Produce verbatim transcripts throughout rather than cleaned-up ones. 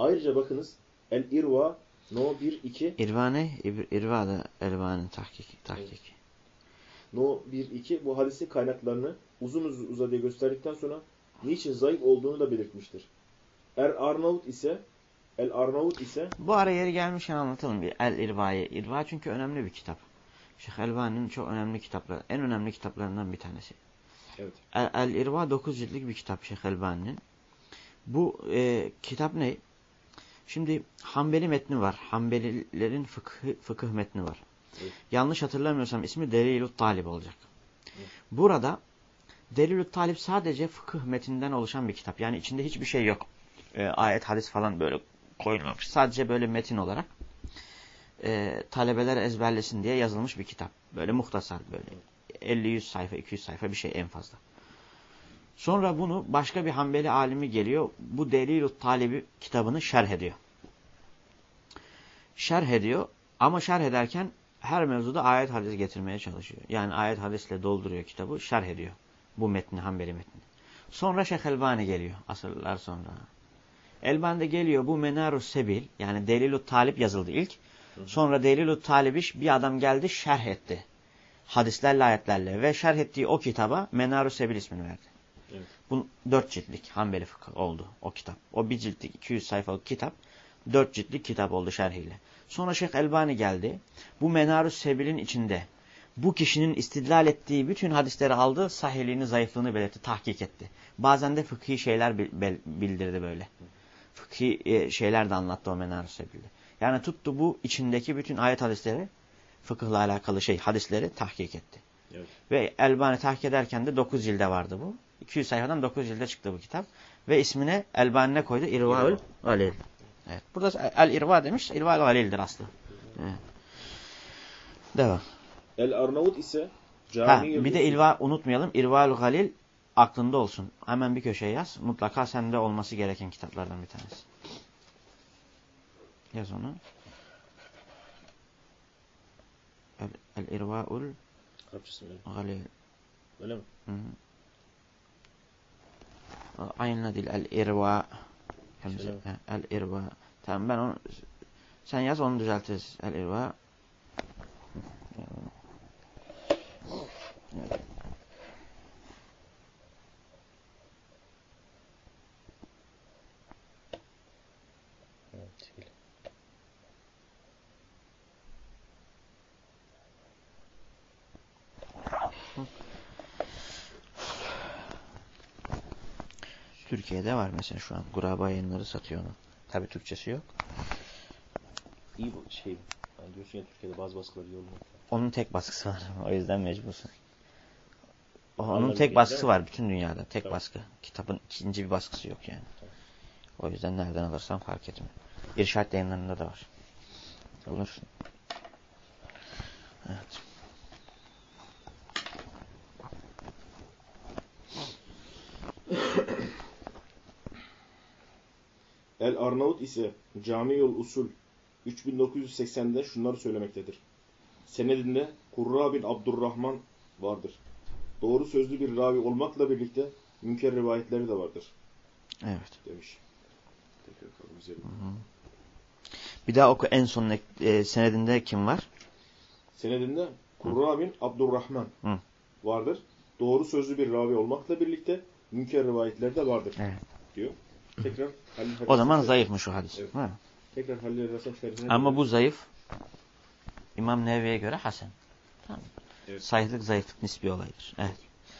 Ayrıca bakınız El-İrva No bir iki İrva ne? İrva da Elvan'ın tahkiki. tahkiki. Evet. No bir iki bu hadisin kaynaklarını uzun uzun uzadıya gösterdikten sonra niçin zayıf olduğunu da belirtmiştir. El-Arnavut ise El-Arnavut ise bu ara yeri gelmişken anlatalım bir El-İrva'yı. İrva çünkü önemli bir kitap. Şeyh Elbani'nin çok önemli kitapları, en önemli kitaplarından bir tanesi. Evet. El-İrva dokuz ciltlik bir kitap Şeyh Elbani'nin. Bu e, kitap ne? Şimdi Hanbeli metni var. Hanbelilerin fıkıh, fıkıh metni var. Evet. Yanlış hatırlamıyorsam ismi Delilü't Talib olacak. Evet. Burada Delilü't Talib sadece fıkıh metinden oluşan bir kitap. Yani içinde hiçbir şey yok. E, ayet, hadis falan böyle koyulmamış. Sadece böyle metin olarak e, talebeler ezberlesin diye yazılmış bir kitap. Böyle muhtasar böyle. elli yüz sayfa, iki yüz sayfa bir şey en fazla. Sonra bunu başka bir Hanbeli alimi geliyor. Bu Delilü't Talib'i kitabını şerh ediyor. Şerh ediyor ama şerh ederken her mevzuda ayet hadis getirmeye çalışıyor. Yani ayet hadisle dolduruyor kitabı, şerh ediyor. Bu metni, Hanbeli metni. Sonra Şeyh Elbani geliyor asırlar sonra. Elbani de geliyor bu Menarus Sebil yani Delilü't Talib yazıldı ilk. Sonra Delilü't Talib'i bir adam geldi şerh etti. Hadislerle ayetlerle ve şerh ettiği o kitaba Menarus Sebil ismini verdi. Evet. Bu dört ciltlik Hanbeli fıkıh oldu o kitap. O bir ciltlik iki yüz sayfalık kitap dört ciltlik kitap oldu şerhiyle. Sonra Şeyh Elbani geldi. Bu Menarus Sebil'in içinde bu kişinin istidlal ettiği bütün hadisleri aldı, sahihliğini, zayıflığını belirtti, tahkik etti. Bazen de fıkhi şeyler bildirdi böyle. Fıkhi şeyler de anlattı o Menarus Sebil'de. Yani tuttu bu içindeki bütün ayet hadisleri, fıkıhla alakalı şey hadisleri tahkik etti. Evet. Ve Elbani tahkik ederken de dokuz cilde vardı bu. iki yüz sayfadan dokuz cilde çıktı bu kitap. Ve ismine Elbani'ne koydu İrvaül Galil. Evet. Burada El-İrva demiş. İrvaül Galil'dir aslı. Evet. Devam. El-Arnavut ise ha, bir de İrva unutmayalım. İrvaül Galil aklında olsun. Hemen bir köşeye yaz. Mutlaka sende olması gereken kitaplardan bir tanesi. Yaz onu. El-İrvaül Galil. Öyle mi? Hı -hı. Aynı değil. El-İrva. El-İrva. Tamam ben onu sen yaz onu düzeltiriz. El-İrva. Evet. Türkiye'de var mesela şu an. Guraba Yayınları satıyor onu. Tabii Türkçesi yok. İyi bu şey. Yani diyorsun ya Türkiye'de bazı baskıları iyi olmuyor. Onun tek baskısı var. O yüzden mecbursun. O, onun tek baskısı var bütün dünyada. Tek tamam. baskı. Kitabın ikinci bir baskısı yok yani. Tamam. O yüzden nereden alırsan fark etmiyor. İrşad Yayınları'nda da var. Tamam. Bulursun. Evet. El-Arnavut ise Cami-ül Usul üç bin dokuz yüz seksende şunları söylemektedir. Senedinde Kurra bin Abdurrahman vardır. Doğru sözlü bir ravi olmakla birlikte münker rivayetleri de vardır. Evet. Demiş. Tekrar hı hı. Bir daha oku en son e, senedinde kim var? Senedinde Kurra bin Abdurrahman hı. vardır. Doğru sözlü bir ravi olmakla birlikte münker rivayetleri de vardır. Evet. Diyor. Tekrar Halil o zaman şerif. Zayıfmış o hadis. Evet. Tekrar Halil Rasam şerifine. Ama bu zayıf. İmam Nevevi'ye göre hasen. Tamam. Evet. Sahihlik zayıflık nisbi olaydır. Evet.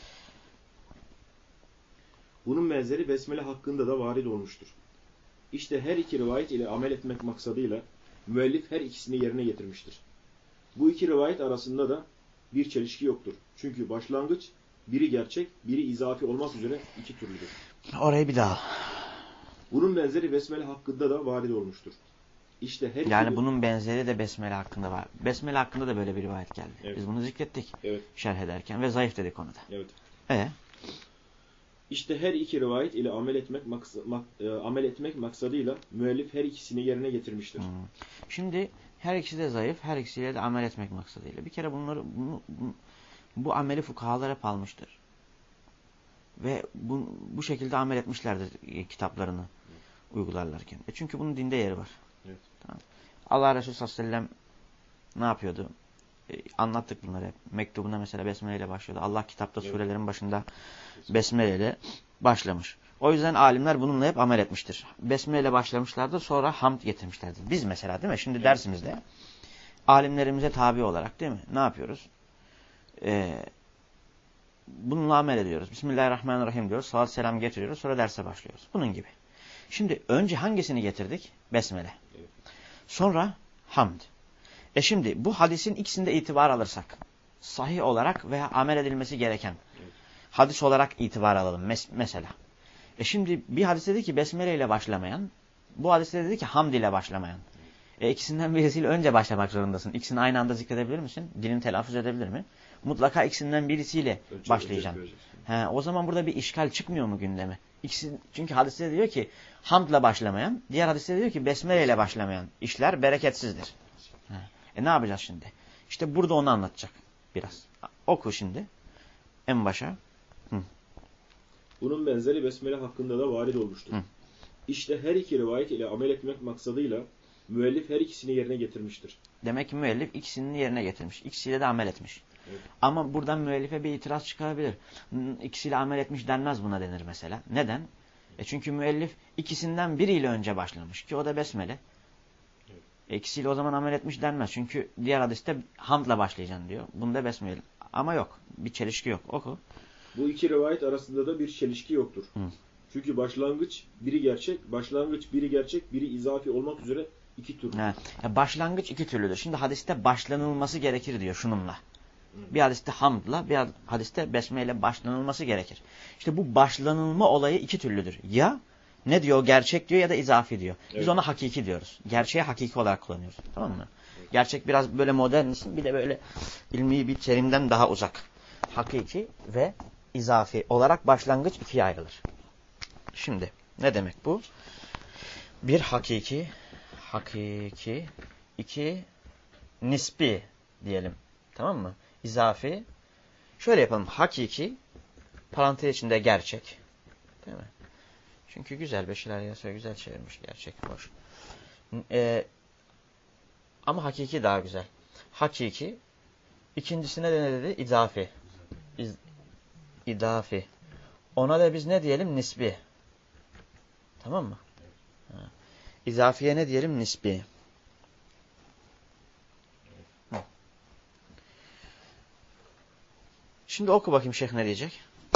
Bunun benzeri besmele hakkında da varid olmuştur. İşte her iki rivayet ile amel etmek maksadıyla müellif her ikisini yerine getirmiştir. Bu iki rivayet arasında da bir çelişki yoktur. Çünkü başlangıç biri gerçek, biri izafi olmak üzere iki türlüdür. Orayı bir daha. Bunun benzeri besmele hakkında da varid olmuştur. İşte her yani iki... bunun benzeri de besmele hakkında var. Besmele hakkında da böyle bir rivayet geldi. Evet. Biz bunu zikrettik. Evet. Şerh ederken ve zayıf dedik onu da. Evet. E? İşte her iki rivayet ile amel etmek maks mak e, amel etmek maksadıyla müellif her ikisini yerine getirmiştir. Hmm. Şimdi her ikisi de zayıf, her ikisiyle de amel etmek maksadıyla. Bir kere bunları bunu, bu, bu ameli fukahalar hep almıştır. Ve bu, bu şekilde amel etmişlerdir kitaplarını. uygularlarken. E çünkü bunun dinde yeri var. Evet. Tamam. Allah Resulü sallallahu aleyhi ve sellem ne yapıyordu? E, anlattık bunları hep. Mektubuna mesela besmele ile başlıyordu. Allah kitapta evet. surelerin başında besmele ile başlamış. O yüzden alimler bununla hep amel etmiştir. Besmele ile başlamışlardı, sonra hamd getirmişlerdi. Biz mesela değil mi? Şimdi evet. dersimizde alimlerimize tabi olarak değil mi? Ne yapıyoruz? Ee, bununla amel ediyoruz. Bismillahirrahmanirrahim diyoruz. Salat selam getiriyoruz. Sonra derse başlıyoruz. Bunun gibi. Şimdi önce hangisini getirdik? Besmele. Evet. Sonra hamd. E şimdi bu hadisin ikisinde itibar alırsak, sahih olarak veya amel edilmesi gereken evet. hadis olarak itibar alalım mes mesela. E şimdi bir hadis dedi ki besmele ile başlamayan, bu hadiste dedi ki hamd ile başlamayan. E ikisinden birisiyle önce başlamak zorundasın. İkisini aynı anda zikredebilir misin? Dilin telaffuz edebilir mi? Mutlaka ikisinden birisiyle önce, başlayacaksın. Önce He, o zaman burada bir işgal çıkmıyor mu gündeme? İkisi, çünkü hadiste diyor ki hamdla başlamayan, diğer hadiste diyor ki besmele ile başlamayan işler bereketsizdir. He. E ne yapacağız şimdi? İşte burada onu anlatacak biraz. Oku şimdi. En başa. Hı. Bunun benzeri besmele hakkında da varid olmuştur. Hı. İşte her iki rivayet ile amel etmek maksadıyla müellif her ikisini yerine getirmiştir. Demek ki müellif ikisini yerine getirmiş. İkisiyle de amel etmiş. Evet. Ama buradan müellife bir itiraz çıkabilir. İkisiyle amel etmiş denmez buna denir mesela. Neden? E çünkü müellif ikisinden biriyle önce başlamış ki o da besmele. Evet. E ikisiyle o zaman amel etmiş denmez. Çünkü diğer hadiste hamdla başlayacaksın diyor. Bunda besmele. Ama yok. Bir çelişki yok. Oku. Bu iki rivayet arasında da bir çelişki yoktur. Hı. Çünkü başlangıç biri gerçek, başlangıç biri gerçek, biri izafi olmak üzere iki türlü. Yani başlangıç iki türlüdür. Şimdi hadiste başlanılması gerekir diyor şununla. Hı. Bir hadiste hamdla, bir hadiste besmeyle başlanılması gerekir. İşte bu başlanılma olayı iki türlüdür. Ya ne diyor? Gerçek diyor ya da izafi diyor. Biz evet. ona hakiki diyoruz. Gerçeği hakiki olarak kullanıyoruz. Tamam mı? Evet. Gerçek biraz böyle modern isim, bir de böyle ilmi bir terimden daha uzak. Hakiki ve izafi olarak başlangıç ikiye ayrılır. Şimdi ne demek bu? Bir hakiki, hakiki, iki nispi diyelim. Tamam mı? İzafi. Şöyle yapalım. Hakiki, parantez içinde gerçek. Değil mi? Çünkü güzel, Beşir Yasa güzel çevirmiş. Gerçek, hoş. Ee, ama hakiki daha güzel. Hakiki. İkincisine de ne dedi? İzafi. İz, idafi. Ona da biz ne diyelim? Nisbi. Tamam mı? Ha. İzafiye ne diyelim? Nisbi. Hı. Şimdi oku bakayım şeyh ne diyecek?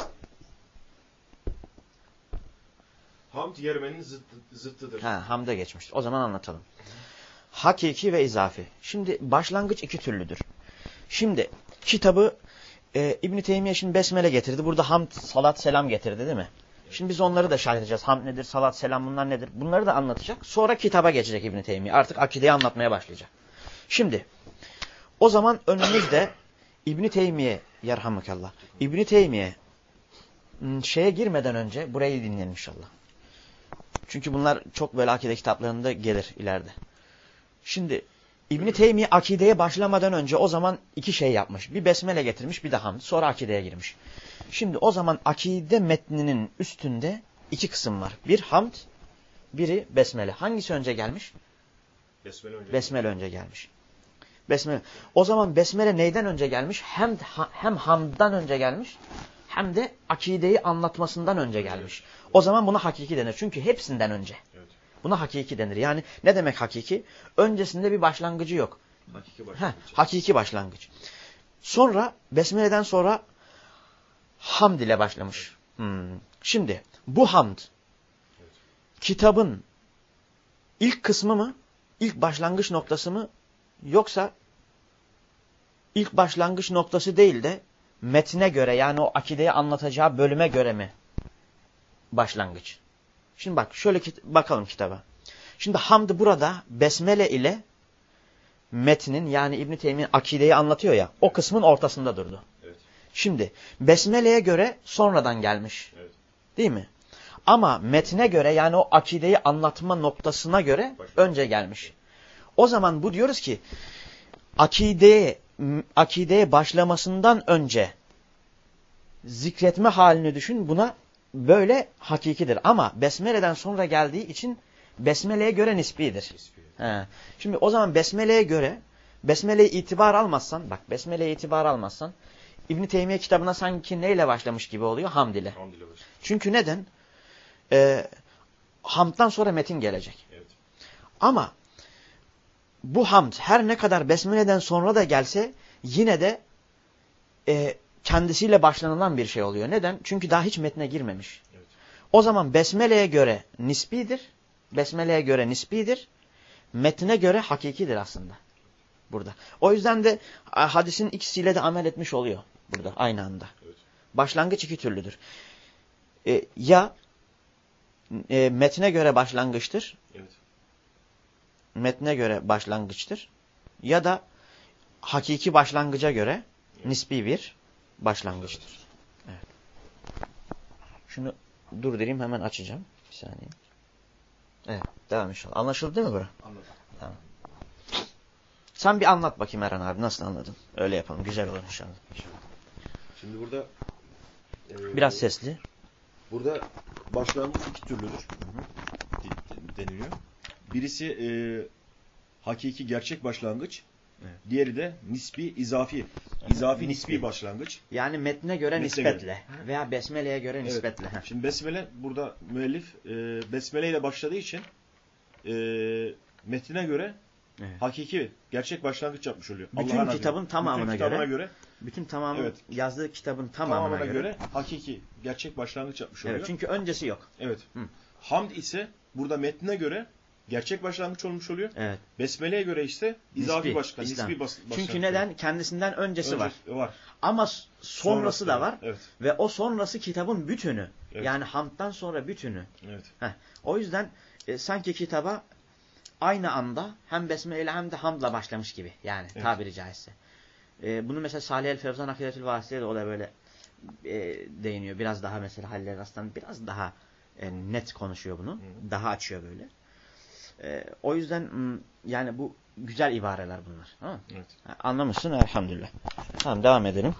Hamd yermenin zıttı, zıttıdır. Ha, hamda geçmiştir. O zaman anlatalım. Hakiki ve izafi. Şimdi başlangıç iki türlüdür. Şimdi kitabı e, İbn-i Teymiye şimdi besmele getirdi. Burada hamd, salat, selam getirdi değil mi? Şimdi biz onları da şerh edeceğiz. Hamd nedir, salat, selam bunlar nedir? Bunları da anlatacak. Sonra kitaba geçecek İbn-i Teymiye. Artık akideyi anlatmaya başlayacak. Şimdi o zaman önümüzde İbn-i Teymiye yerhamukallah. İbn-i Teymiye şeye girmeden önce burayı dinleyelim inşallah. Çünkü bunlar çok böyle akide kitaplarında gelir ileride. Şimdi İbn-i Teymiye akideye başlamadan önce o zaman iki şey yapmış. Bir besmele getirmiş, bir de hamd. Sonra akideye girmiş. Şimdi o zaman akide metninin üstünde iki kısım var. Bir hamd, biri besmele. Hangisi önce gelmiş? Besmele önce, besmele önce gelmiş. Besmele. O zaman besmele neyden önce gelmiş? Hem hem hamddan önce gelmiş, hem de akideyi anlatmasından önce gelmiş. O zaman buna hakiki denir. Çünkü hepsinden önce. Evet. Buna hakiki denir. Yani ne demek hakiki? Öncesinde bir başlangıcı yok. Hakiki başlangıç. Heh, hakiki başlangıç. Sonra besmeleden sonra hamd ile başlamış. Evet. Hmm. Şimdi bu hamd evet. kitabın ilk kısmı mı? İlk başlangıç noktası mı? Yoksa ilk başlangıç noktası değil de metne göre, yani o akideyi anlatacağı bölüme göre mi başlangıç? Şimdi bak şöyle kit bakalım kitaba. Şimdi hamd burada besmele ile metnin, yani İbn-i Teymiye akideyi anlatıyor ya, o kısmın ortasında durdu. Evet. Şimdi besmeleye göre sonradan gelmiş. Evet. Değil mi? Ama metne göre, yani o akideyi anlatma noktasına göre Başka. önce gelmiş. O zaman bu diyoruz ki akideye, akideye başlamasından önce zikretme halini düşün, buna böyle hakikidir. Ama besmeleden sonra geldiği için Besmele'ye göre nisbidir. Nisbi. He. Şimdi o zaman Besmele'ye göre Besmele'ye itibar almazsan, bak Besmele'ye itibar almazsan İbn Teymiye kitabına sanki neyle başlamış gibi oluyor? Hamd ile. Hamd ile başlamış. Çünkü neden? Ee, hamdtan sonra metin gelecek. Evet. Ama bu hamd her ne kadar Besmele'den sonra da gelse yine de e, kendisiyle başlanılan bir şey oluyor. Neden? Çünkü daha hiç metne girmemiş. Evet. O zaman Besmele'ye göre nisbidir. Besmele'ye göre nisbidir. Metne göre hakikidir aslında. Burada. O yüzden de hadisin ikisiyle de amel etmiş oluyor. Burada aynı anda. Evet. Başlangıç iki türlüdür. E, ya e, metne göre başlangıçtır. Evet. Metne göre başlangıçtır. Ya da hakiki başlangıca göre evet. nisbi bir başlangıçtır. Evet. Şunu durdurayım, hemen açacağım. Bir saniye. Evet, devam inşallah. Anlaşıldı değil mi bura? Anladım. Tamam. Sen bir anlat bakayım Eren abi, nasıl anladın? Öyle yapalım, güzel olur inşallah. Şimdi burada e, biraz sesli. Burada başlangıç iki türlüdür. Hı hı. deniliyor. Birisi e, hakiki gerçek başlangıç. Evet. Diğeri de nisbi izafi. İzafi nisbi, nisbi başlangıç. Yani metne göre metne nispetle göre. Veya besmeleye göre evet. nispetle. Şimdi besmele burada müellif e, besmele ile başladığı için e, metnine göre evet. hakiki gerçek başlangıç yapmış oluyor. Bütün Allah'ın kitabın adına. tamamına bütün göre. göre. Bütün tamamı evet. yazdığı kitabın tamamına, tamamına göre. göre hakiki gerçek başlangıç yapmış oluyor. Evet, çünkü öncesi yok. Evet. Hı. Hamd ise burada metnine göre gerçek başlangıç olmuş oluyor. Evet. Besmele'ye göre ise izafi başlangıç. Nisbi bas, Çünkü neden? Kendisinden öncesi Önce, var. var. Ama sonrası, sonrası da var. Evet. Ve o sonrası kitabın bütünü. Evet. Yani hamdtan sonra bütünü. Evet. Heh. O yüzden e, sanki kitaba aynı anda hem besmele ile hem de hamdla başlamış gibi. Yani evet. tabiri caizse. E, bunu mesela Salih el-Fevzan Akidetül Vası'ya da o da böyle e, değiniyor. Biraz daha mesela Halil Rastan biraz daha e, net konuşuyor bunu. Hı. Daha açıyor böyle. E, o yüzden yani bu güzel ibareler bunlar. Tamam mı? Evet. Anlamışsın elhamdülillah. Tamam, devam edelim.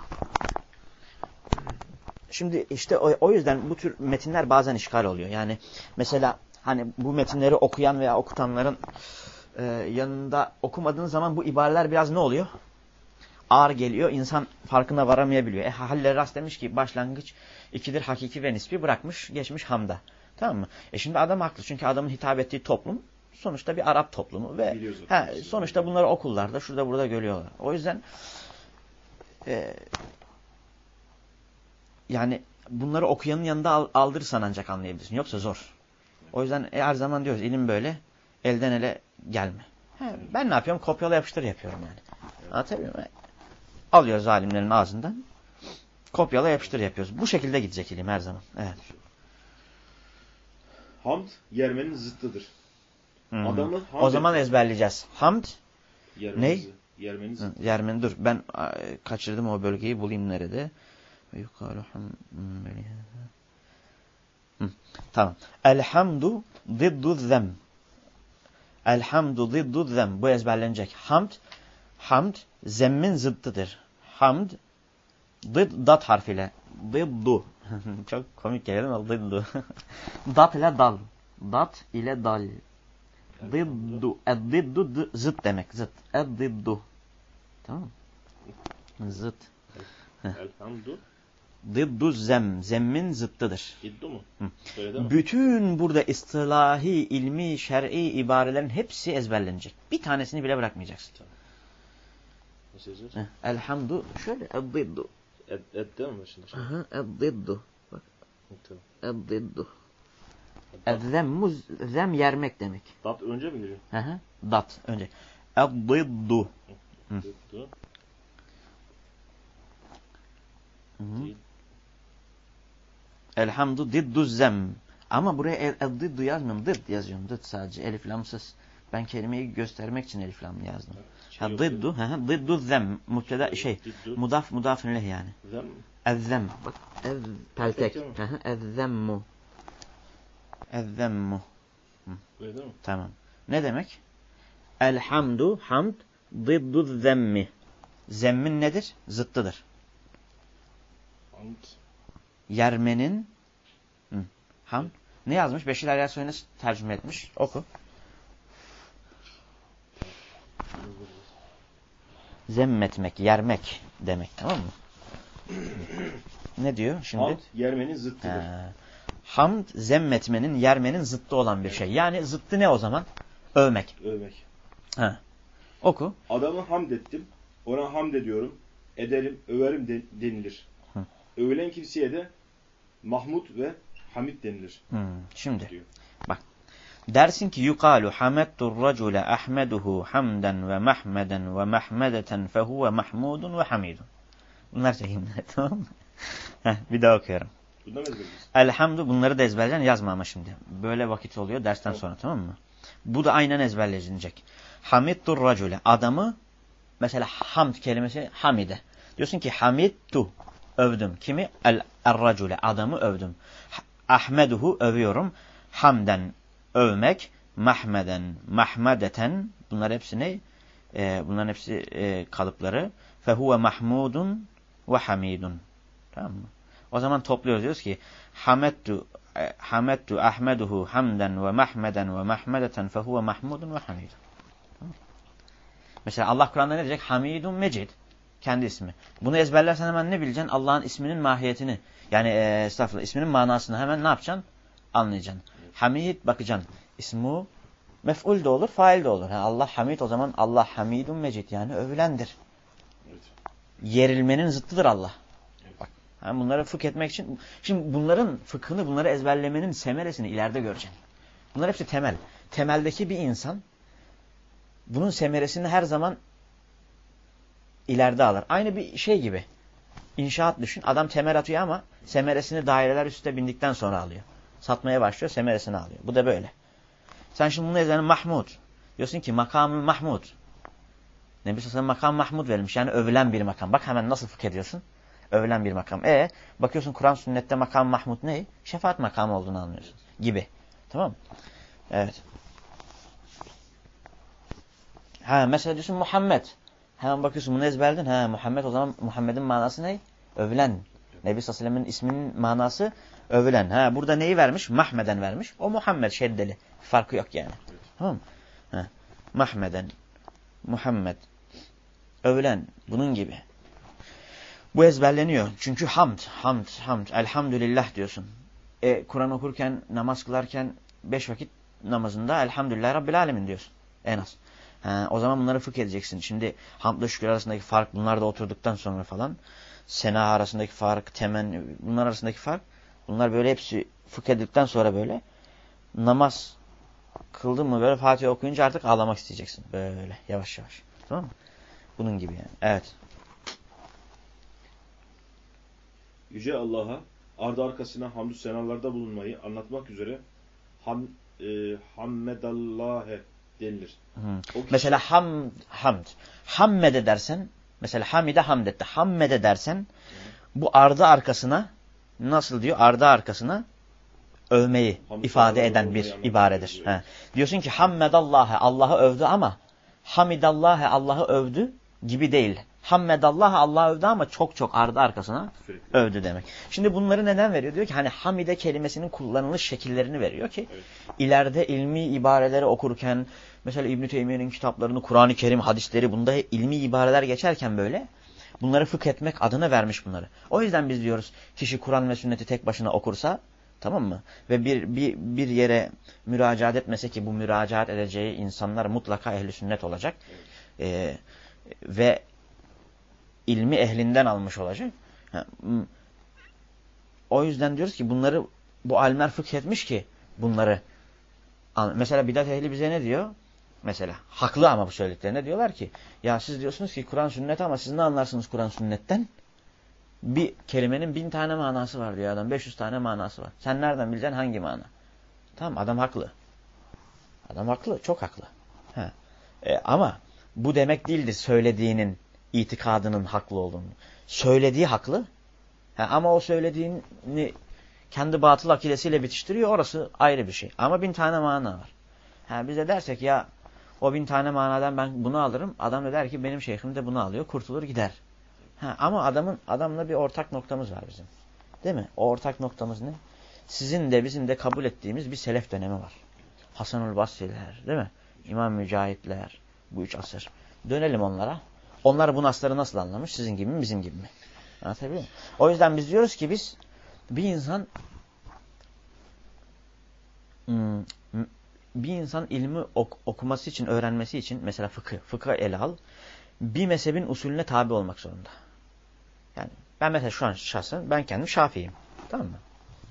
Şimdi işte o, o yüzden bu tür metinler bazen işgal oluyor. Yani mesela hani bu metinleri okuyan veya okutanların e, yanında okumadığın zaman bu ibareler biraz ne oluyor? Ağır geliyor. İnsan farkına varamayabiliyor. E Halil Ras demiş ki başlangıç ikidir, hakiki ve nisbi, bırakmış geçmiş hamda. Tamam mı? E şimdi adam haklı. Çünkü adamın hitap ettiği toplum sonuçta bir Arap toplumu ve he, sonuçta bunları okullarda şurada burada görüyorlar. O yüzden e, yani bunları okuyanın yanında aldırırsan ancak anlayabilirsin. Yoksa zor. O yüzden e, her zaman diyoruz ilim böyle elden ele gelme. He, ben ne yapıyorum? Kopyala yapıştır yapıyorum yani. Anlatabiliyor muyum? Alıyoruz alimlerin ağzından. Kopyala yapıştır yapıyoruz. Bu şekilde gidecek ilim her zaman. Evet. Hamd yermenin zıttıdır. Hmm. Adamı hamd o zaman etmek. Ezberleyeceğiz. Hamd ne? Yermenin zıttıdır. Yermen dur. Ben e, kaçırdım o bölgeyi, bulayım nerede. Tamam. Elhamdu ziddu zem. Elhamdu ziddu zem. Bu ezberlenecek. Hamd hamd zemmin zıddıdır. Hamd zid dat harfiyle. Ziddu. Çok komik geliyor ama ziddu. Dat ile dal. Dat ile dal. Ziddu. Ziddu zıt demek. Zıt. Ziddu. Tamam mı? Zıt. Elhamdu. Ziddu zem. Zemmin zıttıdır. Ziddu mu? Bütün burada istilahi, ilmi, şer'i ibarelerin hepsi ezberlenecek. Bir tanesini bile bırakmayacaksın. Nasıl yazıyorsun? Elhamdu. Şöyle. Ziddu. Ed, ed değil mi şimdi? Aha. Ziddu. Bak. Ziddu. Zemmuz. Zem yermek demek. Dat önce mi geliyor? Aha. Dat önce. Ziddu. Ziddu. Elhamdu diddu zem. Ama buraya diddu yazmıyorum. Dıd yazıyorum. Dıd sadece. Elif lamsız. Ben kelimeyi göstermek için elif lamlı yazdım. Şey ha diddu. Diddu zem. Mübteda şey. Diddu. Mudaf mudafın leh yani. Zem. Ezzem. Bak. Ez peltek. Ezzemmu. Ezzemmu. Öyle değil mi? Tamam. Ne demek? Elhamdu hamd diddu zemmi. Zemmin nedir? Zıttıdır. Hamd. Yermenin hı, hamd Ne yazmış? Beşir Eryasoy nasıl tercüme etmiş? Oku. Zemmetmek, yermek demek, tamam mı? Ne diyor şimdi? Hamd yermenin zıttıdır. Ha. Hamd zemmetmenin, yermenin zıttı olan bir şey. Yani zıttı ne o zaman? Övmek. Övmek. Ha. Oku. Adamı hamd ettim. Ona hamd ediyorum. Ederim, överim de, denilir. Hı. Övülen kimseye de Mahmud ve Hamid denilir. Hmm. Şimdi diyor. bak. Dersin ki yukalu hamettur racule ahmeduhu hamden ve mahmeden ve mahmedeten fehuve mahmudun ve hamidun. Bunlar çekimler, tamam mı? Heh, bir daha okuyorum. Bundan mı ezberleyeceğiz? Elhamdü, bunları da ezberleyeceksin, yazma ama şimdi. Böyle vakit oluyor dersten tamam. sonra, tamam mı? Bu da aynen ezberleyecek. Hamidtur racule, adamı mesela hamd kelimesi hamide. Diyorsun ki hamidtu, övdüm. Kimi? El racule, adamı övdüm. Ahmeduhu, övüyorum. Hamden, övmek. Mahmeden, mahmedeten, bunlar hepsi ne? Ee, bunların hepsi e, kalıpları. Fehuve mahmudun ve hamidun. Tamam mı? O zaman topluyoruz, diyoruz ki hamettu hamettu ahmeduhu hamden ve mahmeden ve mahmedeten fehuve mahmudun ve hamidun. Tamam. Mesela Allah Kur'an'da ne diyecek? Hamidun Mecid. Kendi ismi. Bunu ezberlersen hemen ne bileceksin? Allah'ın isminin mahiyetini. Yani e, estağfurullah, isminin manasını hemen ne yapacaksın? Anlayacaksın. Hamid bakacaksın. İsmu mef'ul de olur, fail de olur. Yani Allah Hamid, o zaman Allah Hamidun Mecid, yani övülendir. Evet. Yerilmenin zıttıdır Allah. Evet. Bak. Yani bunları fıkh etmek için, şimdi bunların fıkhını, bunları ezberlemenin semeresini ileride göreceksin. Bunlar hepsi temel. Temeldeki bir insan bunun semeresini her zaman ileride alır. Aynı bir şey gibi. İnşaat düşün. Adam temel atıyor ama semeresini daireler üstüne bindikten sonra alıyor. Satmaya başlıyor, semeresini alıyor. Bu da böyle. Sen şimdi bunu ezberle Mahmud. Diyorsun ki makamı Mahmud. Nebi Sallallahu makam Mahmud verilmiş. Yani övülen bir makam. Bak hemen nasıl fıkh ediyorsun? Övülen bir makam. E bakıyorsun Kur'an sünnette makam Mahmud ne? Şefaat makamı olduğunu anlıyorsun. Gibi. Tamam mı? Evet. Ha mesela diyorsun Muhammed. Hemen bakıyorsun bunu ezberledin. Ha Muhammed, o zaman Muhammed'in manası ne? Övülen. Nebi Sallallahu aleyhi ve sellem'in isminin manası övülen. Ha burada neyi vermiş? Mahmeden vermiş. O Muhammed şeddeli. Farkı yok yani. Evet. Tamam mı? Ha. Mahmeden, Muhammed, övülen, bunun gibi. Bu ezberleniyor. Çünkü hamd, hamd, hamd, elhamdülillah diyorsun. E, Kur'an okurken, namaz kılarken beş vakit namazında elhamdülillah Rabbil Alemin diyorsun. En az. Ha, o zaman bunları fıkh edeceksin. Şimdi hamdla şükür arasındaki fark, bunlar da oturduktan sonra falan. Sena arasındaki fark, temen, bunlar arasındaki fark. Bunlar böyle hepsi fıkh edildikten sonra böyle namaz kıldın mı böyle Fatiha okuyunca artık ağlamak isteyeceksin. Böyle yavaş yavaş. Tamam mı? Bunun gibi yani. Evet. Yüce Allah'a ardı arkasına hamdü senalarda bulunmayı anlatmak üzere ham, e, hammedallâhe denilir. Hmm. Kişi... Mesela ham, hamd. Hammede dersen, mesela hamide hamd etti. Hammede dersen, hmm. bu ardı arkasına, nasıl diyor? Ardı arkasına övmeyi hamd ifade eden bir ibaredir. He. Diyorsun ki hammedallâhe, Allah'ı övdü ama hamidallâhe, Allah'ı övdü gibi değil. Hammedallâhe, Allah'ı övdü ama çok çok ardı arkasına sürekli övdü demek. Şimdi bunları neden veriyor? Diyor ki hani hamide kelimesinin kullanılış şekillerini veriyor ki evet. ileride ilmi ibareleri okurken mesela İbn-i Teymiye'nin kitaplarını, Kur'an-ı Kerim, hadisleri, bunda ilmi ibareler geçerken böyle bunları fıkh etmek adına vermiş bunları. O yüzden biz diyoruz kişi Kur'an ve sünneti tek başına okursa, tamam mı? Ve bir, bir, bir yere müracaat etmese, ki bu müracaat edeceği insanlar mutlaka ehli sünnet olacak. Evet. Ee, ve ilmi ehlinden almış olacak. O yüzden diyoruz ki bunları bu alimler fıkh etmiş ki bunları. Mesela bidat ehli bize ne diyor? Mesela haklı ama bu söylediklerine diyorlar ki ya siz diyorsunuz ki Kur'an sünnet ama siz ne anlarsınız Kur'an sünnetten? Bir kelimenin bin tane manası var diyor adam. beş yüz tane manası var. Sen nereden bileceksin hangi mana? Tamam, adam haklı. Adam haklı. Çok haklı. Ha. E, ama bu demek değildir söylediğinin, itikadının haklı olduğunu. Söylediği haklı. Ha, ama o söylediğini kendi batıl akidesiyle bitiştiriyor. Orası ayrı bir şey. Ama bin tane mana var. Ha, biz de dersek ya o bin tane manadan ben bunu alırım. Adam da der ki benim şeyhim de bunu alıyor. Kurtulur gider. Ha, ama adamın adamla bir ortak noktamız var bizim. Değil mi? O ortak noktamız ne? sizin de bizim de kabul ettiğimiz bir selef dönemi var. Hasan-ül Basri'ler, değil mi? İmam Mücahitler, bu üç asır. Dönelim onlara. Onlar bu nasları nasıl anlamış? Sizin gibi mi, bizim gibi mi? Anlatabiliyor muyum? O yüzden biz diyoruz ki biz bir insan bir insan ilmi ok okuması için, öğrenmesi için, mesela fıkıh, fıkıh ele al, bir mezhebin usulüne tabi olmak zorunda. Yani ben mesela şu an şahsen, ben kendim Şafii'yim. Tamam mı?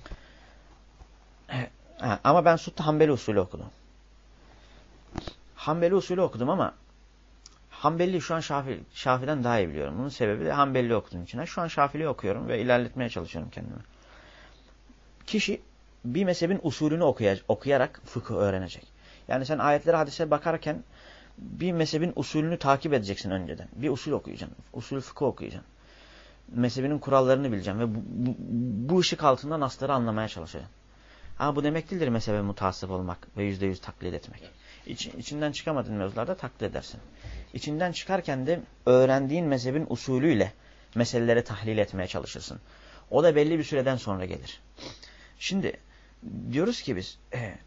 Ha, ama ben Sud'da Hanbeli usulü okudum. Hanbeli usulü okudum ama Hanbeli'yi şu an Şafi, Şafi'den daha iyi biliyorum. Bunun sebebi de Hanbeli okuduğum için. Şu an Şafili'yi okuyorum ve ilerletmeye çalışıyorum kendimi. Kişi bir mezhebin usulünü okuyay okuyarak fıkıh öğrenecek. Yani sen ayetlere, hadise bakarken bir mezhebin usulünü takip edeceksin önceden. Bir usul okuyacaksın. Usul fıkıh okuyacaksın. Mezhebinin kurallarını bileceksin ve bu, bu, bu ışık altında nasları anlamaya çalışacaksın. Ama bu demek değildir mezhebe mutasip olmak ve yüzde yüz taklit etmek. İç, içinden çıkamadığın mevzularda taklit edersin. İçinden çıkarken de öğrendiğin mezhebin usulüyle meseleleri tahlil etmeye çalışırsın. O da belli bir süreden sonra gelir. Şimdi diyoruz ki biz e,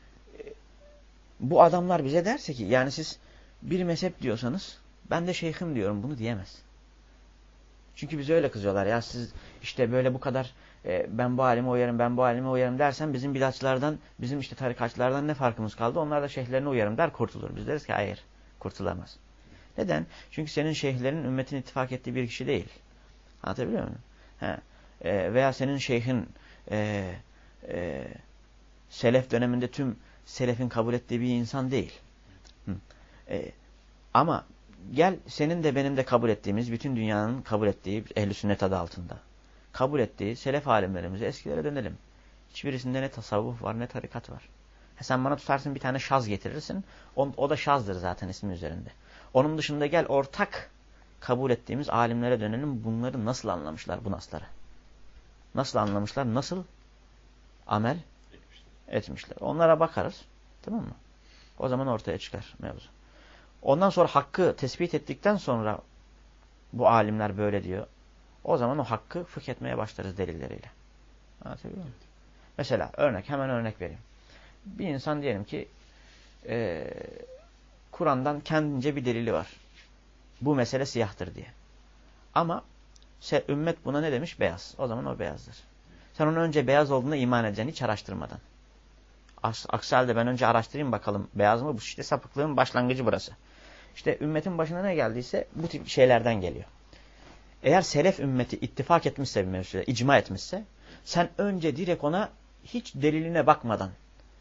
bu adamlar bize derse ki yani siz bir mezhep diyorsanız ben de şeyhim diyorum, bunu diyemez. Çünkü bize öyle kızıyorlar. Ya siz işte böyle bu kadar e, ben bu alime uyarım, ben bu alime uyarım dersen bizim bidatçılardan, bizim işte tarikatçılardan ne farkımız kaldı? Onlar da şeyhlerine uyarım der, kurtulur. Biz deriz ki hayır, kurtulamaz. Neden? Çünkü senin şeyhlerin ümmetin ittifak ettiği bir kişi değil. Anlatabiliyor muyum? He. E, veya senin şeyhin e, e, selef döneminde tüm selefin kabul ettiği bir insan değil. Hı. E, ama gel senin de benim de kabul ettiğimiz, bütün dünyanın kabul ettiği ehl-i sünnet adı altında kabul ettiği selef alimlerimize, eskilere dönelim. Hiçbirisinde ne tasavvuf var ne tarikat var. He sen bana tutarsın bir tane şaz getirirsin. O, o da şazdır zaten ismi üzerinde. Onun dışında gel ortak kabul ettiğimiz alimlere dönelim. Bunları nasıl anlamışlar, bu nasları? Nasıl anlamışlar? Nasıl amel etmişler? Onlara bakarız. Tamam mı? O zaman ortaya çıkar mevzu. Ondan sonra hakkı tespit ettikten sonra bu alimler böyle diyor. O zaman o hakkı fıkh etmeye başlarız delilleriyle. Anlatabiliyor muyum? Mesela örnek, hemen örnek vereyim. Bir insan diyelim ki e, Kur'an'dan kendince bir delili var. Bu mesele siyahtır diye. Ama şey, ümmet buna ne demiş? Beyaz. O zaman o beyazdır. Sen onun önce beyaz olduğuna iman edeceksin hiç araştırmadan. Aksi halde ben önce araştırayım bakalım beyaz mı? Bu işte sapıklığın başlangıcı burası. İşte ümmetin başına ne geldiyse bu tip şeylerden geliyor. Eğer selef ümmeti ittifak etmişse bir mevzuda, icma etmişse, sen önce direkt ona hiç deliline bakmadan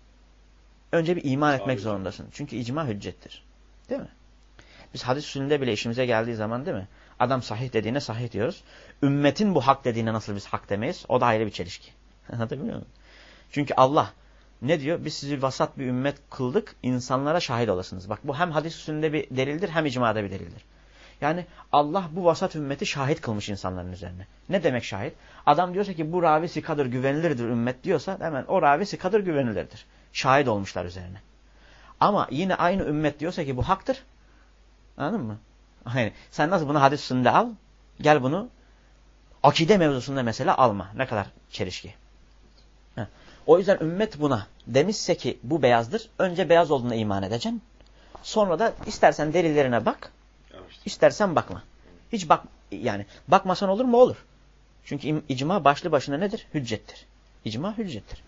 önce bir iman etmek Abi. zorundasın. Çünkü icma hüccettir. Değil mi? Biz hadis usulünde bile işimize geldiği zaman değil mi? Adam sahih dediğine sahih diyoruz. Ümmetin bu hak dediğine nasıl biz hak demeyiz? O da ayrı bir çelişki. Anlatabiliyor muyum? Çünkü Allah ne diyor? Biz sizi vasat bir ümmet kıldık, insanlara şahit olasınız. Bak bu hem hadis usulünde bir delildir hem icmada bir delildir. Yani Allah bu vasat ümmeti şahit kılmış insanların üzerine. Ne demek şahit? Adam diyorsa ki bu ravi sikadır, güvenilirdir ümmet diyorsa hemen o ravi sikadır, güvenilirdir. Şahit olmuşlar üzerine. Ama yine aynı ümmet diyorsa ki bu haktır. Anladın mı? Yani sen nasıl bunu hadis usulünde al, gel bunu akide mevzusunda mesela alma. Ne kadar çelişki. Heh. O yüzden ümmet buna demişse ki bu beyazdır. Önce beyaz olduğuna iman edeceksin. Sonra da istersen delillerine bak. İstersen bakma. Hiç bak yani bakmasan olur mu? Olur. Çünkü icma başlı başına nedir? Hüccettir. İcma hüccettir.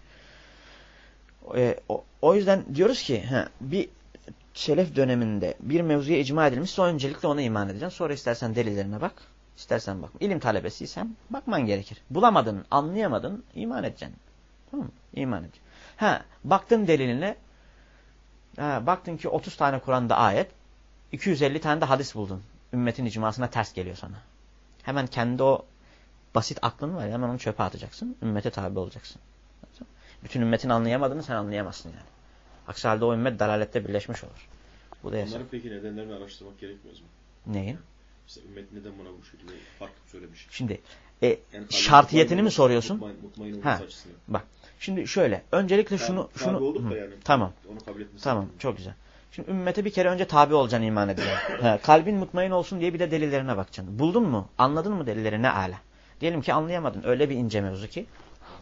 E, o, o yüzden diyoruz ki he, bir selef döneminde bir mevzuya icma edilmişse öncelikle ona iman edeceksin. Sonra istersen delillerine bak. İstersen bakma. İlim talebesiysen bakman gerekir. Bulamadın, anlayamadın, iman edeceksin. Tamam mı? İman edeceksin. Ha, baktın deliline, ha, baktın ki otuz tane Kur'an'da ayet, iki yüz elli tane de hadis buldun. Ümmetin icmasına ters geliyor sana. Hemen kendi o basit aklın var ya, hemen onu çöpe atacaksın. Ümmete tabi olacaksın. Bütün ümmetin anlayamadığını sen anlayamazsın yani. Aksi halde o ümmet dalalette birleşmiş olur. Bu da yasak. Onların peki nedenlerini araştırmak gerekmiyor mu? Neyin? İşte ümmet neden buna bu şekilde farklı söylemiş? Şimdi e, yani şartiyetini mi soruyorsun? Mutmain, mutmain ha, bak. Şimdi şöyle. Öncelikle tabi, şunu tabi şunu olduk da yani. Tamam. Onu kabul etmesi. Tamam, lazım. Çok güzel. Şimdi ümmete bir kere önce tabi olacaksın, iman edeceksin. He, kalbin mutmain olsun diye bir de delillerine bakacaksın. Buldun mu? Anladın mı delilleri? Ne ala? Diyelim ki anlayamadın. Öyle bir ince mevzu ki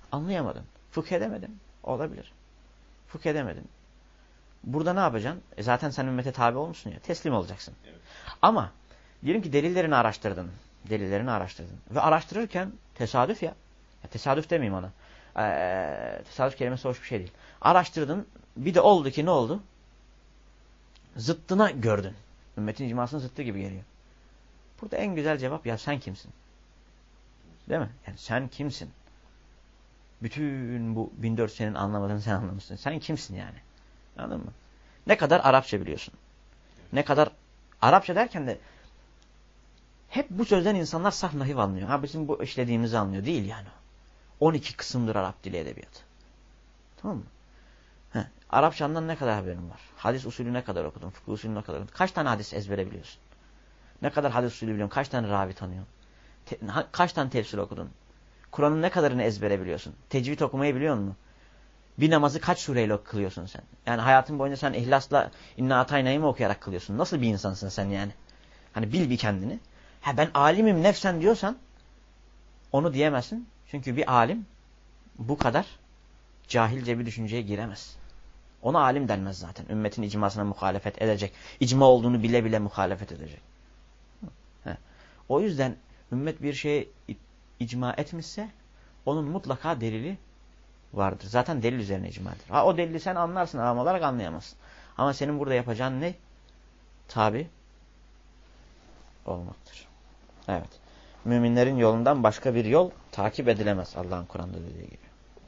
Anlayamadın. Fıkh edemedin. Olabilir. Fıkh edemedin. Burada ne yapacaksın? E zaten sen ümmete tabi olmuşsun ya. Teslim olacaksın. Evet. Ama diyelim ki delillerini araştırdın. Delillerini araştırdın. Ve araştırırken tesadüf ya. ya tesadüf demeyeyim ona. Ee, tesadüf kelimesi hoş bir şey değil. Araştırdın. Bir de oldu ki ne oldu? Zıttına gördün. Ümmetin icmasının zıttı gibi geliyor. Burada en güzel cevap ya sen kimsin? Değil mi? Yani sen kimsin? Bütün bu bin dört yüz senin anlamadığını sen anlamışsın. Sen kimsin yani? Anladın mı? Ne kadar Arapça biliyorsun? Ne kadar Arapça derken de hep bu sözden insanlar saf nahiv anlıyor. Ha bizim bu işlediğimizi anlıyor. Değil yani. on iki kısımdır Arap dili edebiyatı. Tamam mı? Heh. Arapçandan ne kadar haberin var? Hadis usulü ne kadar okudun? Fıkıh usulü ne kadar okudun? Kaç tane hadis ezbere biliyorsun? Ne kadar hadis usulü biliyorsun? Kaç tane ravi tanıyorsun? Te kaç tane tefsir okudun? Kur'an'ın ne kadarını ezbere biliyorsun? Tecvid okumayı biliyor musun? Bir namazı kaç sureyle kılıyorsun sen? Yani hayatın boyunca sen ihlasla inna ataynayı mı okuyarak kılıyorsun? Nasıl bir insansın sen yani? Hani bil bir kendini. Ha ben alimim nefsen diyorsan onu diyemezsin. Çünkü bir alim bu kadar cahilce bir düşünceye giremez. Ona alim denmez zaten. Ümmetin icmasına muhalefet edecek. İcma olduğunu bile bile muhalefet edecek. He. O yüzden ümmet bir şeye icma etmişse onun mutlaka delili vardır. Zaten delil üzerine icmadır. Ha o delili sen anlarsın, avam olarak anlayamazsın. Ama senin burada yapacağın ne? Tabi olmaktır. Evet. Müminlerin yolundan başka bir yol takip edilemez. Allah'ın Kur'an'da dediği gibi.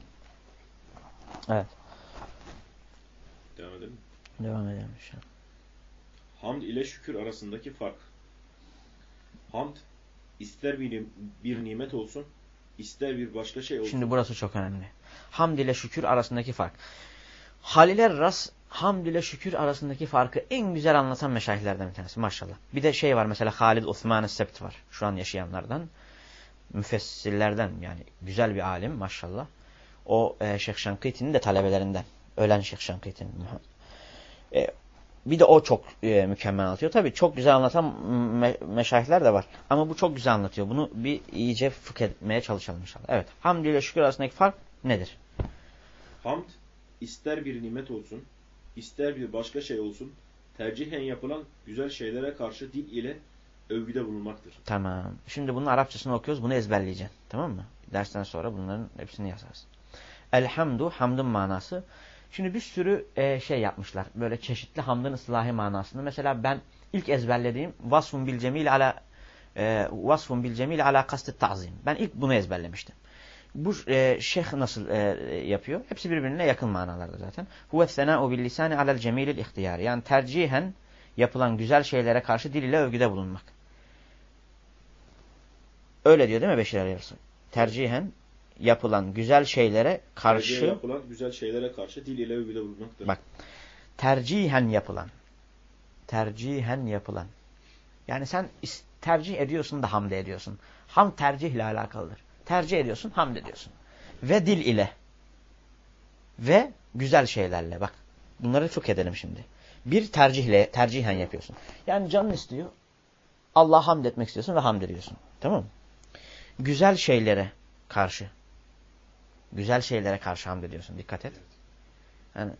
Evet. Devam edelim. Devam edelim inşallah. Hamd ile şükür arasındaki fark. Hamd ister bir, bir nimet olsun, ister bir başka şey olsun. Şimdi burası çok önemli. Hamd ile şükür arasındaki fark. Haliler Ras hamd ile şükür arasındaki farkı en güzel anlatan meşayihlerden bir tanesi maşallah. Bir de şey var mesela Halid Osman Es-Sebt var. Şu an yaşayanlardan. Müfessirlerden yani güzel bir alim maşallah. O e, Şeyh Şankiti'nin de talebelerinden. Ölen Şeyh Şankiti'nin. E, bir de o çok e, mükemmel anlatıyor. Tabii çok güzel anlatan me meşayihler de var. Ama bu çok güzel anlatıyor. Bunu bir iyice fıkh etmeye çalışalım inşallah. Evet. Hamd ile şükür arasındaki fark nedir? Hamd ister bir nimet olsun, ister bir başka şey olsun, tercihen yapılan güzel şeylere karşı dil ile övgüde bulunmaktır. Tamam. Şimdi bunun Arapçasını okuyoruz. Bunu ezberleyeceksin. Tamam mı? Dersten sonra bunların hepsini yazarsın. Elhamdu, hamdın manası. Şimdi bir sürü e, şey yapmışlar. Böyle çeşitli hamdın ıslahi manasını. Mesela ben ilk ezberlediğim vasfun bil cemil ala e, vasfun bil cemil ala kastet ta'zim. Ben ilk bunu ezberlemiştim. Bu e, şeyh nasıl e, yapıyor? Hepsi birbirine yakın manalarda zaten. Huve sena'u bil lisani alel cemilil ihtiyari. Yani tercihen yapılan güzel şeylere karşı dil ile övgüde bulunmak. Öyle diyor değil mi Beşir Ali Resul? Tercihen yapılan güzel şeylere karşı tercihen yapılan güzel şeylere karşı dil ile övgüde bulunmaktır. Bak. Tercihen yapılan. Tercihen yapılan. Yani sen tercih ediyorsun da hamd ediyorsun. Hamd tercihle alakalıdır. Tercih ediyorsun, hamd ediyorsun. Ve dil ile. Ve güzel şeylerle. Bak. Bunları çok edelim şimdi. Bir tercihle, tercihen yapıyorsun. Yani canın istiyor. Allah'a hamd etmek istiyorsun ve hamd ediyorsun. Tamam mı? Güzel şeylere karşı. Güzel şeylere karşı hamd ediyorsun. Dikkat et. Yani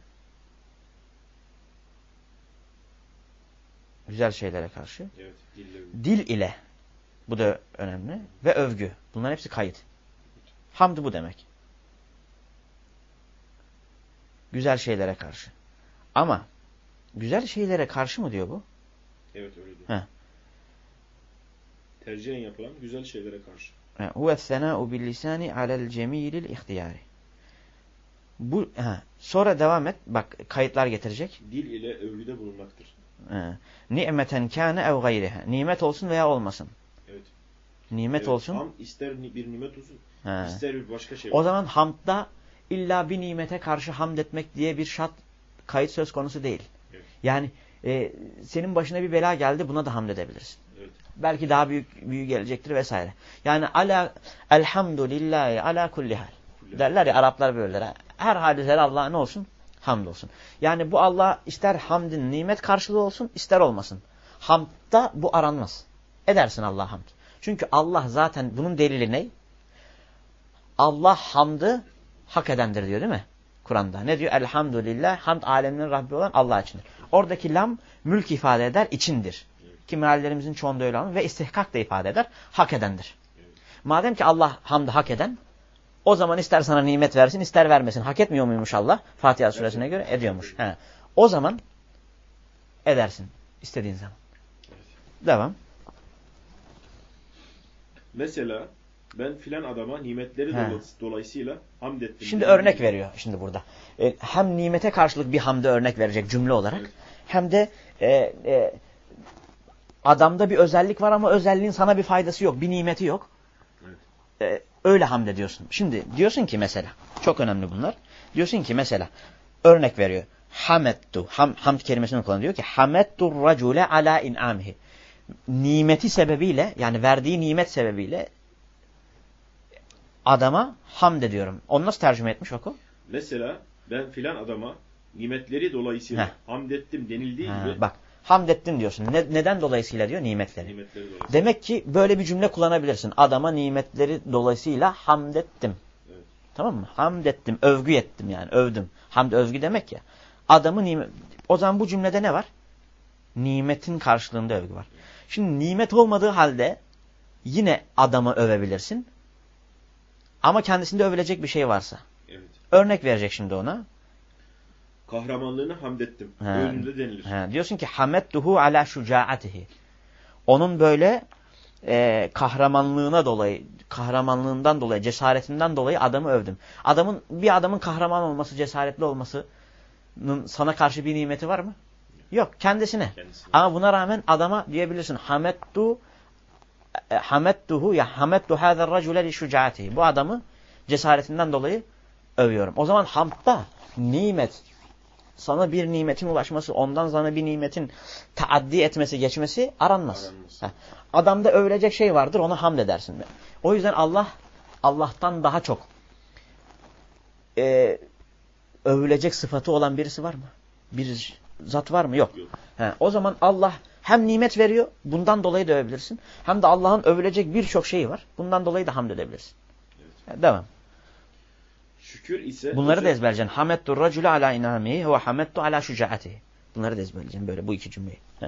güzel şeylere karşı. Evet, dil ile. Bu da önemli. Ve övgü. Bunların hepsi kayıt. Hamd bu demek. Güzel şeylere karşı. Ama güzel şeylere karşı mı diyor bu? Evet öyle diyor. Heh. Tercihen yapılan güzel şeylere karşı. Huve sena'u bil lisani alel cemilil ihtiyari. Bu ha. Sonra devam et. Bak kayıtlar getirecek. Dil ile övgüde bulunmaktır. Ni'meten kâne ev gayriha. Nimet olsun veya olmasın. Evet. Nimet evet, olsun. Ham ister bir nimet olsun, ha. ister bir başka şey. O olsun. Zaman hamdda illa bir nimete karşı hamd etmek diye bir şart kayıt söz konusu değil. Evet. Yani e, senin başına bir bela geldi, buna da hamd edebilirsin. Evet. Belki daha büyük büyük gelecektir vesaire. Yani ala elhamdülillahi ala kulli hal. Derler ya Araplar böyleler. Her hadisede Allah'a ne olsun? Hamd olsun. Yani bu Allah ister hamdin nimet karşılığı olsun, ister olmasın. Hamdda bu aranmaz. Edersin Allah'a hamd. Çünkü Allah zaten bunun delili ne? Allah hamdı hak edendir diyor değil mi? Kur'an'da. Ne diyor? Elhamdülillah, hamd aleminin Rabbi olan Allah içindir. Oradaki lam mülk ifade eder, içindir. Ki meallerimizin çoğunda öyle anlar ve istihkak da ifade eder, hak edendir. Madem ki Allah hamdı hak eden, o zaman ister sana nimet versin, ister vermesin. Hak etmiyor muymuş Allah? Fatiha suresine göre ediyormuş. He. O zaman edersin istediğin zaman. Devam. Mesela ben filan adama nimetleri He. dolayısıyla hamd ettim. Şimdi örnek veriyor şimdi burada. E, hem nimete karşılık bir hamde örnek verecek cümle olarak. Evet. Hem de e, e, adamda bir özellik var ama özelliğin sana bir faydası yok. Bir nimeti yok. Evet. E, öyle hamd ediyorsun. Şimdi diyorsun ki mesela, çok önemli bunlar. Diyorsun ki mesela, örnek veriyor. Hamedtu, ham, hamd kelimesini kullanıyor. Diyor ki hamedtu racule ala in'amihi. Nimeti sebebiyle, yani verdiği nimet sebebiyle adama hamd ediyorum. Onu nasıl tercüme etmiş oku? Mesela ben filan adama nimetleri dolayısıyla Heh. hamd ettim denildiği ha, gibi. Bak, hamd ettim diyorsun. Ne, neden dolayısıyla diyor? Nimetleri. Nimetleri dolayısıyla. Demek ki böyle bir cümle kullanabilirsin. Adama nimetleri dolayısıyla hamd ettim. Evet. Tamam mı? Hamd ettim, övgü ettim yani, övdüm. Hamd övgü demek ya. Adamı nimet... O zaman bu cümlede ne var? Nimetin karşılığında övgü var. Şimdi nimet olmadığı halde yine adamı övebilirsin. Ama kendisinde övülecek bir şey varsa. Evet. Örnek verecek şimdi ona. Kahramanlığını hamd ettim. Önünde denilir. He. Diyorsun ki hamedtuhu ala şucaatihi. Onun böyle e, kahramanlığına dolayı, kahramanlığından dolayı, cesaretinden dolayı adamı övdüm. Adamın bir adamın kahraman olması, cesaretli olmasının sana karşı bir nimeti var mı? Yok, kendisine. kendisine. Ama buna rağmen adama diyebilirsin hamedtu hamedtuhu ya hamedtu hâzer racule li şucaatihi. Bu adamı cesaretinden dolayı övüyorum. O zaman hamdda nimet, sana bir nimetin ulaşması, ondan sana bir nimetin taaddi etmesi, geçmesi aranmaz. aranmaz. Adamda övülecek şey vardır, ona hamd edersin. O yüzden Allah, Allah'tan daha çok e, övülecek sıfatı olan birisi var mı? Bir zat var mı? Yok. Yok. He, o zaman Allah hem nimet veriyor, bundan dolayı da övebilirsin. Hem de Allah'ın övülecek birçok şeyi var. Bundan dolayı da hamd edebilirsin. Evet. Devam. Şükür ise... Bunları özel... da ezberleyeceksin. Hamedtu racule ala inamihi ve hamedtu ala şucaatihi. Bunları da ezberleyeceksin böyle bu iki cümleyi. Heh.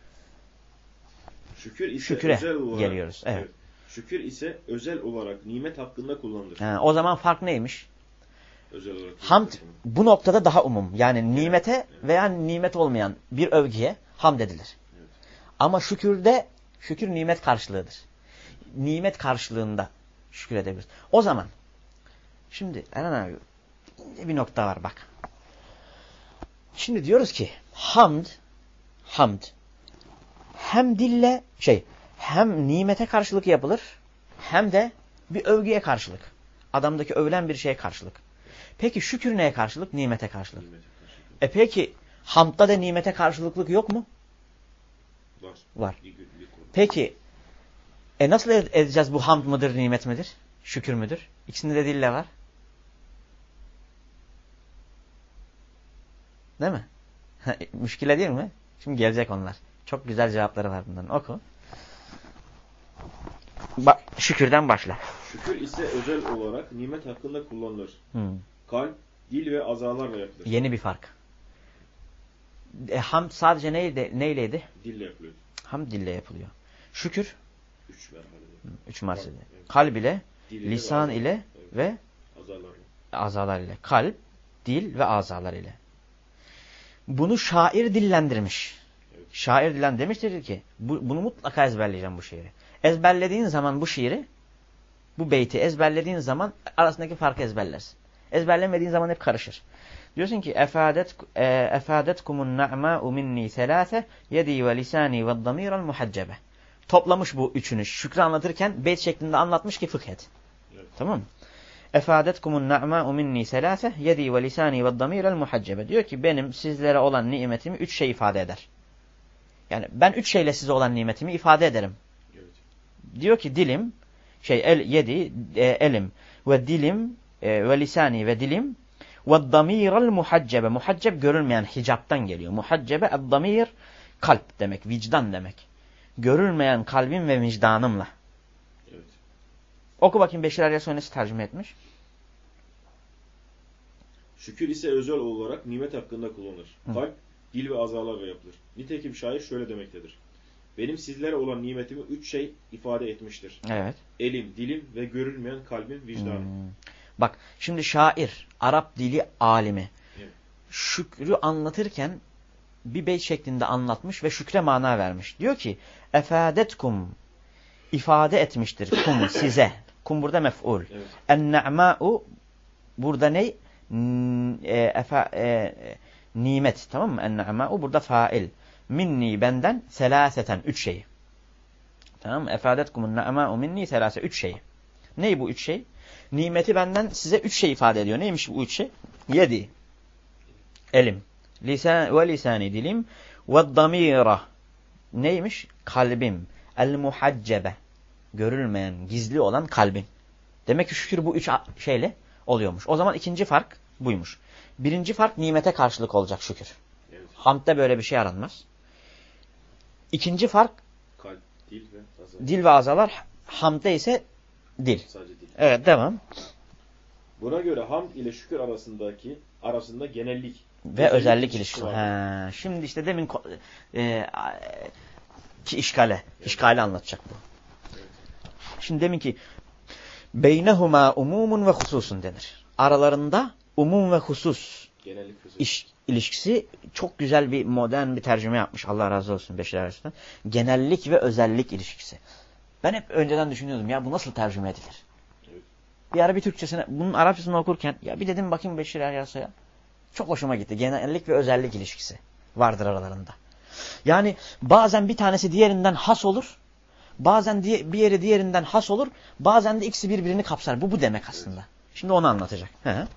Şükür ise Şüküre özel olarak... geliyoruz. Evet. Evet. Şükür ise özel olarak nimet hakkında kullanılır. He, o zaman fark neymiş? Özel olarak. Hamd bu noktada daha umum. Yani nimete evet. veya nimet olmayan bir övgüye hamd edilir. Evet. Ama şükürde, şükür nimet karşılığıdır. Nimet karşılığında şükür edebiliriz. O zaman, şimdi Eren abi bir nokta var bak. Şimdi diyoruz ki hamd, hamd hem dille şey, hem nimete karşılık yapılır, hem de bir övgüye karşılık. Adamdaki övülen bir şeye karşılık. Peki şükür neye karşılık? Nimete karşılık. Nimete karşılık. E peki hamdda da nimete karşılıklık yok mu? Var. Var. Peki e nasıl edeceğiz, bu hamd mıdır, nimet midir? Şükür müdür? İkisinde de dille var. Değil mi? Müşkile değil mi? Şimdi gelecek onlar. Çok güzel cevapları var bunların. Oku. Ba şükürden başla. Şükür ise özel olarak nimet hakkında kullanılır. Hmm. Kalp, dil ve azalarla yapılır. Yeni bir fark. E, hamd sadece neydi, neyleydi? Dille yapılıyor. Hamd dille yapılıyor. Şükür? Üç merhalede. Üç merhalede. Evet. Kalb ile, dil lisan ile, ile evet. ve azalar. azalar ile. Kalp, dil ve azalar ile. Bunu şair dillendirmiş. Evet. Şair dillendirmiştir ki bu, bunu mutlaka ezberleyeceğim bu şiiri. Ezberlediğin zaman bu şiiri, bu beyti ezberlediğin zaman arasındaki farkı ezberlersin. Ezberlemediğin zaman hep karışır. Diyorsun ki efadet efadetkumun na'ma'u minni selase yedi ve lisani ve damiral muhaccabe. Toplamış bu üçünü. Şükrü anlatırken beyt şeklinde anlatmış ki fıkh et. Evet. Tamam mı? Efadetkumun na'ma'u minni selase yedi ve lisani ve damiral muhaccabe. Diyor ki benim sizlere olan nimetimi üç şey ifade eder. Yani ben üç şeyle size olan nimetimi ifade ederim. Evet. Diyor ki dilim, şey el yedi e, elim ve dilim e, ve lisani ve dilim ve damiral muhaccabe. Muhacceb görülmeyen, hicaptan geliyor. Muhaccabe ad-damir kalp demek, vicdan demek. Görülmeyen kalbim ve vicdanımla. Evet. Oku bakayım Beşir Aryas nasıl tercüme etmiş? Şükür ise özel olarak nimet hakkında kullanılır. Hı. Kalp, dil ve azalarla yapılır. Nitekim şair şöyle demektedir. Benim sizlere olan nimetimi üç şey ifade etmiştir. Evet. Elim, dilim ve görülmeyen kalbim, vicdanım. Hmm. Bak şimdi şair, Arap dili alimi. Evet. Şükrü anlatırken bir beyt şeklinde anlatmış ve şükre mana vermiş. Diyor ki, efadetkum, ifade etmiştir kum size. Kum burada mef'ul. Evet. En-ne'mâ'u burada ne? E, efa, e, nimet, tamam mı? En-ne'mâ'u burada fail. Minni benden selaseten, üç şeyi. Tamam mı? Efadetkumun ne'mâ'u minni selase, üç şeyi. Ney bu üç şey? Nimeti benden size üç şey ifade ediyor. Neymiş bu üç şey? Yedi. Elim. Lisan ve lisani, dilim. Ve damira. Neymiş? Kalbim. El muhaccebe. Görülmeyen, gizli olan kalbin. Demek ki şükür bu üç şeyle oluyormuş. O zaman ikinci fark buymuş. Birinci fark nimete karşılık olacak şükür. Evet. Hamd'de böyle bir şey aranmaz. İkinci fark Kalp, dil ve azalar. dil ve azalar. Hamd'de ise dil. Sadece dil. Evet, devam. Buna göre hamd ile şükür arasındaki arasında genellik Ve özellik ilişkisi. Ha, şimdi işte demin e, ki işgale, evet. işgali anlatacak bu. Evet. Şimdi demin ki beynehuma umumun ve hususun denir. Aralarında umum ve husus genellik husus. İş, ilişkisi çok güzel bir modern bir tercüme yapmış. Allah razı olsun Beşir Aras'tan. Genellik ve özellik ilişkisi. Ben hep önceden düşünüyordum ya bu nasıl tercüme edilir? Evet. Bir ara bir Türkçesine, bunun Arapçasını okurken ya bir dedim bakayım Beşir Aras'a. Çok hoşuma gitti. Genellik ve özellik ilişkisi vardır aralarında. Yani bazen bir tanesi diğerinden has olur. Bazen bir yeri diğerinden has olur. Bazen de ikisi birbirini kapsar. Bu bu demek aslında. Evet. Şimdi onu anlatacak. He.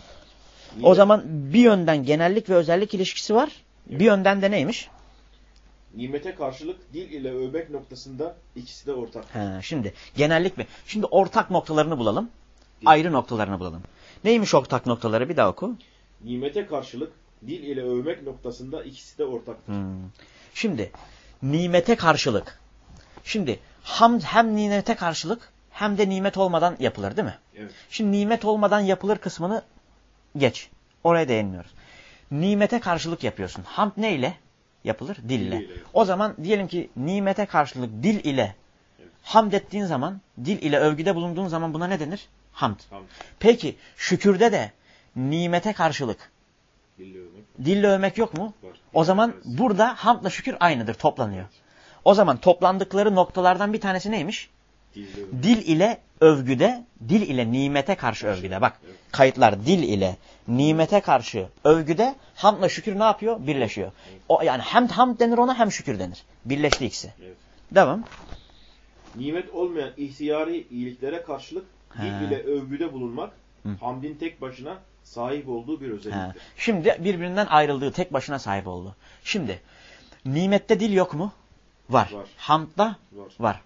O zaman bir yönden genellik ve özellik ilişkisi var. Evet. Bir yönden de neymiş? Nimete karşılık dil ile övmek noktasında ikisi de ortak. He, şimdi genellik ve şimdi ortak noktalarını bulalım. Dil. Ayrı noktalarını bulalım. Neymiş ortak noktaları? Bir daha oku. Nimete karşılık dil ile övmek noktasında ikisi de ortaktır. Hmm. Şimdi nimete karşılık. Şimdi hamd hem nimete karşılık hem de nimet olmadan yapılır değil mi? Evet. Şimdi nimet olmadan yapılır kısmını geç. Oraya değinmiyoruz. Nimete karşılık yapıyorsun. Hamd ne ile yapılır? Dille. Dil ile. O zaman diyelim ki nimete karşılık dil ile evet. hamd ettiğin zaman, dil ile övgüde bulunduğun zaman buna ne denir? Hamd. Hamd. Peki şükürde de nimete karşılık dille övmek, dille övmek yok mu? Var. O zaman evet. burada hamdla şükür aynıdır, toplanıyor. Evet. O zaman toplandıkları noktalardan bir tanesi neymiş? Dil, dil ile övgüde, dil ile nimete karşı övgüde. Bak evet. kayıtlar dil ile nimete karşı övgüde hamdla şükür ne yapıyor? Birleşiyor. Evet. O yani hem hamd denir ona hem şükür denir. Birleşti ikisi. Evet. Devam. Nimet olmayan ihtiyari iyiliklere karşılık dil ha. ile övgüde bulunmak Hı. hamdin tek başına sahip olduğu bir özelliktir. Ha. Şimdi birbirinden ayrıldığı, tek başına sahip olduğu. Şimdi nimette dil yok mu? Var. var. Hamdda var. var.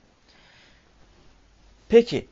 Peki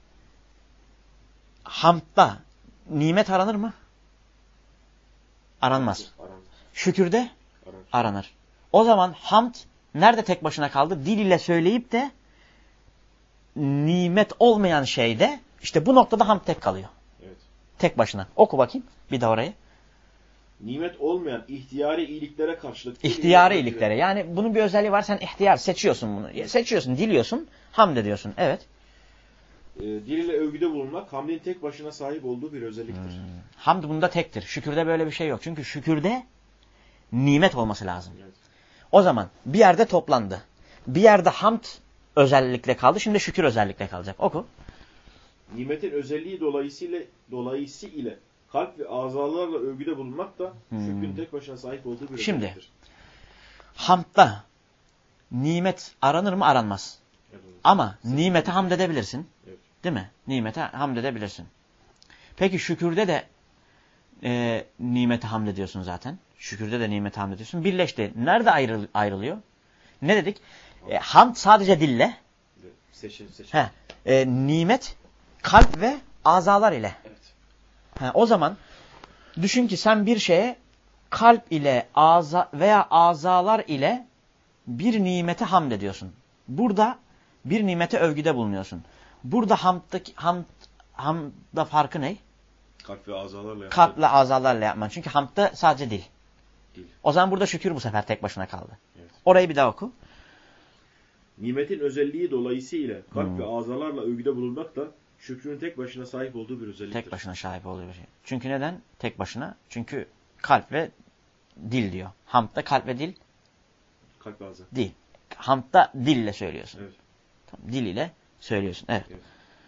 hamdda nimet aranır mı? Aranmaz. Aranır. Şükürde aranır. aranır. O zaman hamd nerede tek başına kaldı? Dil ile söyleyip de nimet olmayan şeyde işte bu noktada hamd tek kalıyor. Evet. Tek başına. Oku bakayım bir daha orayı. Nimet olmayan ihtiyari iyiliklere karşılık. İhtiyari iyiliklere. Yani bunun bir özelliği var. Sen ihtiyar seçiyorsun bunu. Seçiyorsun, diliyorsun, hamd ediyorsun. Evet. E, dil ile övgüde bulunmak hamdin tek başına sahip olduğu bir özelliktir. Hmm. Hamd bunda tektir. Şükürde böyle bir şey yok. Çünkü şükürde nimet olması lazım. Evet. O zaman bir yerde toplandı. Bir yerde hamd özellikle kaldı. Şimdi şükür özellikle kalacak. Oku. Nimetin özelliği dolayısıyla dolayısıyla kalp ve azalarla övgüde bulunmak da hmm. şükrün tek başına sahip olduğu bir Şimdi, özelliktir. hamdda nimet aranır mı? Aranmaz. Evet. Ama Sen nimete hamd edebilirsin. Evet. Değil mi? Nimete hamd edebilirsin. Peki şükürde de e, nimete hamd ediyorsun zaten. Şükürde de nimete hamd ediyorsun. Birleşti. Nerede ayrıl ayrılıyor? Ne dedik? E, hamd sadece dille. Seçin, seçin. He, e, nimet kalp ve azalar ile. Evet. He, o zaman düşün ki sen bir şeye kalp ile aza veya azalar ile bir nimete hamd ediyorsun. Burada bir nimete övgüde bulunuyorsun. Burada hamdaki, hamd, hamda farkı ne? Kalp ve azalarla yapman. Kalple azalarla yapman. Çünkü hamdda sadece dil. Dil. O zaman burada şükür bu sefer tek başına kaldı. Evet. Orayı bir daha oku. Nimetin özelliği dolayısıyla kalp Hmm. ve azalarla övgüde bulunmak da şükrün tek başına sahip olduğu bir özelliktir. Tek başına sahip olduğu bir şey. Çünkü neden? Tek başına. Çünkü kalp ve dil diyor. Hamdda kalp ve dil Kalp ve aza. değil. Hamdda dille söylüyorsun. Evet. Tamam, dil ile söylüyorsun. Evet. Evet.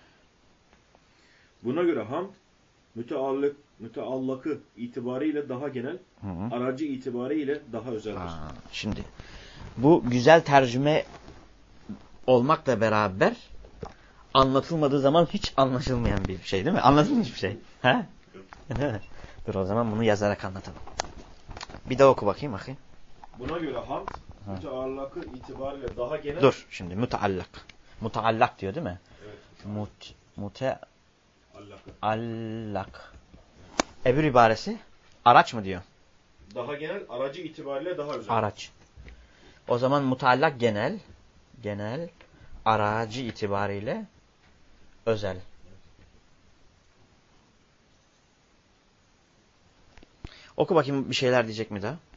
Buna göre hamd müteallık, müteallakı itibariyle daha genel, Hı hı. aracı itibariyle daha özeldir. Aa, şimdi bu güzel tercüme olmakla beraber anlatılmadığı zaman hiç anlaşılmayan bir şey değil mi? Anladın mı hiçbir şey? He? Dur o zaman bunu yazarak anlatalım. Bir daha oku bakayım bakayım. Buna göre hamd müteallakı itibariyle daha genel. Dur şimdi müteallak. Müteallak diyor değil mi? Evet. Mut, mute Allakı. allak. Ebür ibaresi araç mı diyor? Daha genel, aracı itibariyle daha özel. Araç. O zaman mutallak genel, genel, aracı itibariyle özel. Oku bakayım bir şeyler diyecek mi daha?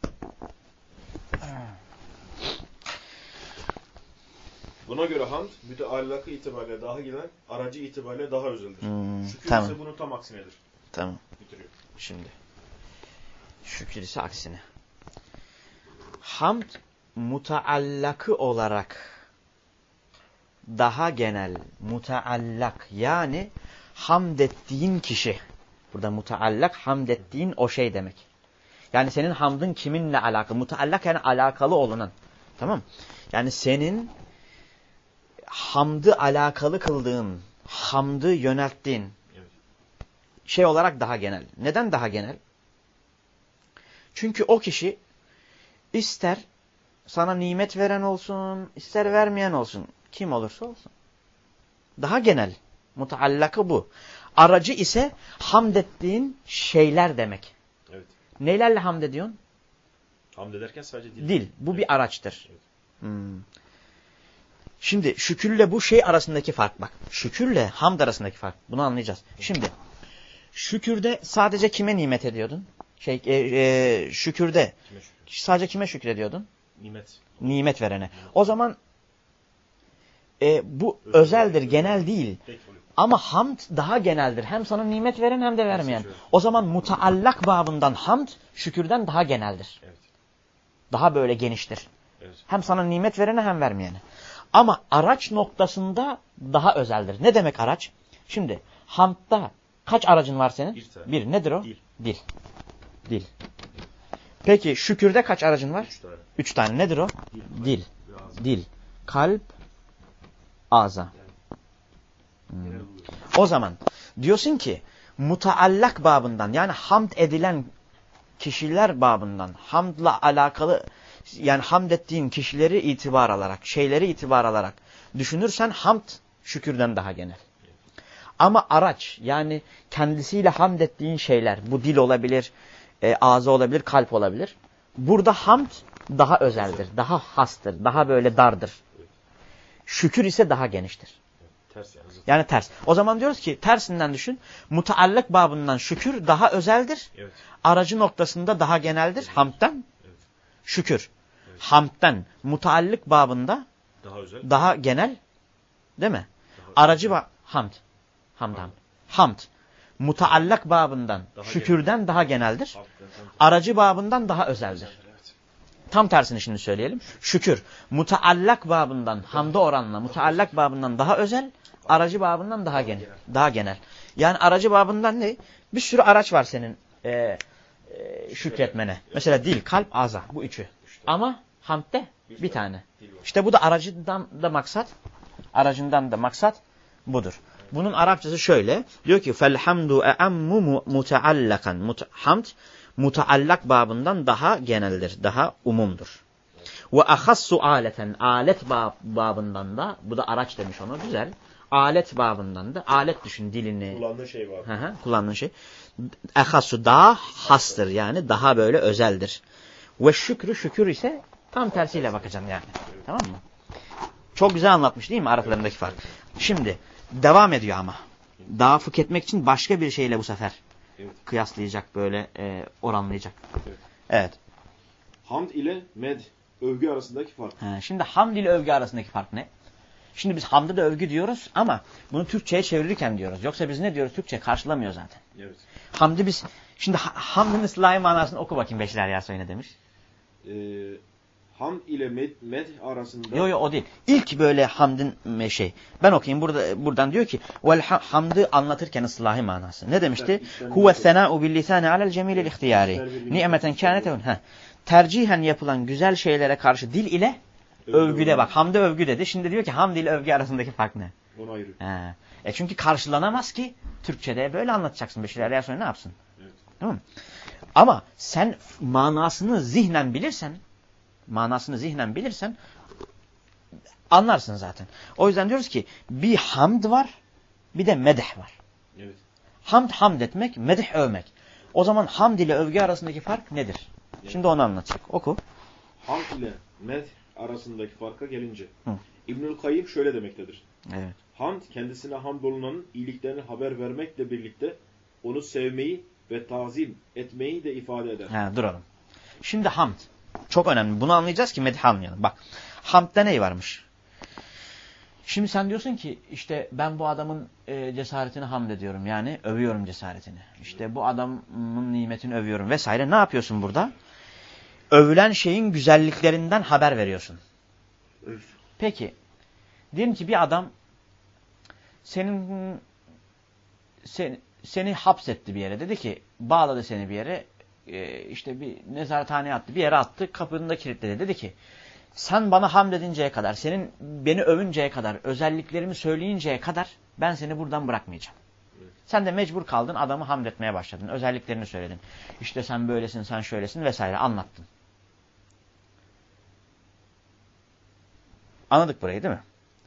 Buna göre hamd müteallakı itibariyle daha genel, aracı itibariyle daha özeldir. Hmm, Şükür tamam. ise bunun tam aksinedir. Tamam. Bitiriyor. Şimdi. Şükür ise aksine. Hamd mutaallakı olarak daha genel, mutaallak yani hamd ettiğin kişi. Burada mutaallak hamd ettiğin o şey demek. Yani senin hamdın kiminle alakalı? Mutaallak yani alakalı olunan. Tamam? Yani senin hamdı alakalı kıldığın, hamdı yönelttiğin Evet. şey olarak daha genel. Neden daha genel? Çünkü o kişi ister sana nimet veren olsun, ister vermeyen olsun. Kim olursa olsun. Daha genel. Mutaallakı bu. Aracı ise hamd ettiğin şeyler demek. Evet. Nelerle hamd ediyorsun? Hamd ederken sadece dil. Dil. Bu Evet. bir araçtır. Evet. Hmm. Şimdi şükürle bu şey arasındaki fark bak. Şükürle hamd arasındaki fark. Bunu anlayacağız. Şimdi şükürde sadece kime nimet ediyordun? Şey, e, e, şükürde Kime şükür? sadece kime şükrediyordun? Nimet. Nimet verene. O zaman e, bu özeldir, genel değil. Tek oluyor. Ama hamd daha geneldir. Hem sana nimet veren hem de vermeyen. O zaman mutaallak babından hamd şükürden daha geneldir. Evet. Daha böyle geniştir. Evet. Hem sana nimet verene hem vermeyene. Ama araç noktasında daha özeldir. Ne demek araç? Şimdi hamdda kaç aracın var senin? Bir tane. Bir. Nedir o? Dil. Dil. Dil. Peki şükürde kaç aracın var? Üç tane. Üç tane. Nedir o? Dil. Dil. Biraz. Dil. Kalp. Ağza. Hmm. Genel oluyor. O zaman diyorsun ki mutaallak babından yani hamd edilen kişiler babından hamdla alakalı yani hamd ettiğin kişileri itibar alarak, şeyleri itibar alarak düşünürsen hamd şükürden daha genel. Ama araç yani kendisiyle hamd ettiğin şeyler bu dil olabilir, e, ağza olabilir, kalp olabilir. Burada hamd daha özeldir, daha hastır, daha böyle dardır. Şükür ise daha geniştir. Ters yani. Zıt. Yani ters. O zaman diyoruz ki tersinden düşün. Mutaallak babından şükür daha özeldir. Evet. Aracı noktasında daha geneldir. Hamd'den Evet. şükür. Evet. Hamd'den mutaallık babında Daha özel. daha genel değil mi? Daha Aracı ba hamd. Hamd. Hamd. Hamd. Mutaallak babından Daha şükürden genel. daha geneldir. Hakikaten tam- Aracı babından daha özeldir. Evet. Tam tersini şimdi söyleyelim. Şükür. Mutaallak babından hamda oranla mutaallak babından daha özel. Aracı babından daha genel. Daha genel. Yani aracı babından ne? Bir sürü araç var senin e, e, şükretmene. Mesela dil, kalp, ağza. Bu üçü. Ama hamdde bir tane. İşte bu da aracından da maksat. Aracından da maksat budur. Bunun Arapçası şöyle. Diyor ki felhamdu e'ammu mutaallakan. Hamd mutaallak babından daha geneldir. Daha umumdur. Ve ahassu aleten. Alet bab babından da. Bu da araç demiş ona. Güzel. Alet babından da. Alet düşün dilini. Kullandığı şey var. Hı hı, kullandığın şey. Ehassu daha hastır yani. Daha böyle özeldir. Ve şükrü şükür ise tam tersiyle bakacaksın yani. Tamam mı? Çok güzel anlatmış değil mi aralarındaki fark? Şimdi devam ediyor ama. Daha fıkh etmek için başka bir şeyle bu sefer Evet. Kıyaslayacak böyle e, oranlayacak. Evet. Evet. Hamd ile med, övgü arasındaki fark. Ha, şimdi hamd ile övgü arasındaki fark ne? Şimdi biz hamdı da övgü diyoruz ama bunu Türkçe'ye çevirirken diyoruz. Yoksa biz ne diyoruz? Türkçe karşılamıyor zaten. Evet. Hamdi biz, şimdi hamdın ıslahi manasını oku bakayım Beşir Yasoy ne demiş? Ee, hamd ile med, med arasında... Yok yok o değil. İlk böyle hamdın şey. Ben okuyayım burada buradan diyor ki vel hamdı anlatırken ıslahi manası. Ne demişti? Huve sena'u bil lisani alel cemilil ihtiyari. Ni'meten kânet ha. Tercihen yapılan güzel şeylere karşı dil ile övgüde bak. Hamdı övgü dedi. Şimdi diyor ki hamd ile övgü arasındaki fark ne? Onu ayrı. He. E çünkü karşılanamaz ki Türkçe'de böyle anlatacaksın. Beşir Yasoy ne yapsın? Evet. Değil mi? Ama sen manasını zihnen bilirsen, manasını zihnen bilirsen anlarsın zaten. O yüzden diyoruz ki bir hamd var, bir de medih var. Evet. Hamd hamd etmek, medih övmek. O zaman hamd ile övgü arasındaki fark nedir? Evet. Şimdi onu anlatacak. Oku. Hamd ile medh arasındaki farka gelince Hı. İbnül Kayyım şöyle demektedir. Evet. Hamd kendisine hamd olunanın iyiliklerini haber vermekle birlikte onu sevmeyi ve tazim etmeyi de ifade eder. He, duralım. Şimdi hamd. Çok önemli. Bunu anlayacağız ki medih anlayalım. Bak. Hamd'da ne varmış? Şimdi sen diyorsun ki işte ben bu adamın e, cesaretini hamd ediyorum. Yani övüyorum cesaretini. İşte bu adamın nimetini övüyorum vesaire. Ne yapıyorsun burada? Övülen şeyin güzelliklerinden haber veriyorsun. Evet. Peki. Diyelim ki bir adam senin seni, seni hapsetti bir yere. Dedi ki bağladı seni bir yere. E, işte bir nezarethaneye attı. Bir yere attı. Kapını da kilitledi. Dedi ki sen bana hamd edinceye kadar, senin beni övünceye kadar, özelliklerimi söyleyinceye kadar ben seni buradan bırakmayacağım. Evet. Sen de mecbur kaldın, adamı hamd etmeye başladın. Özelliklerini söyledin. İşte sen böylesin, sen şöylesin vesaire anlattın. Anladık burayı değil mi?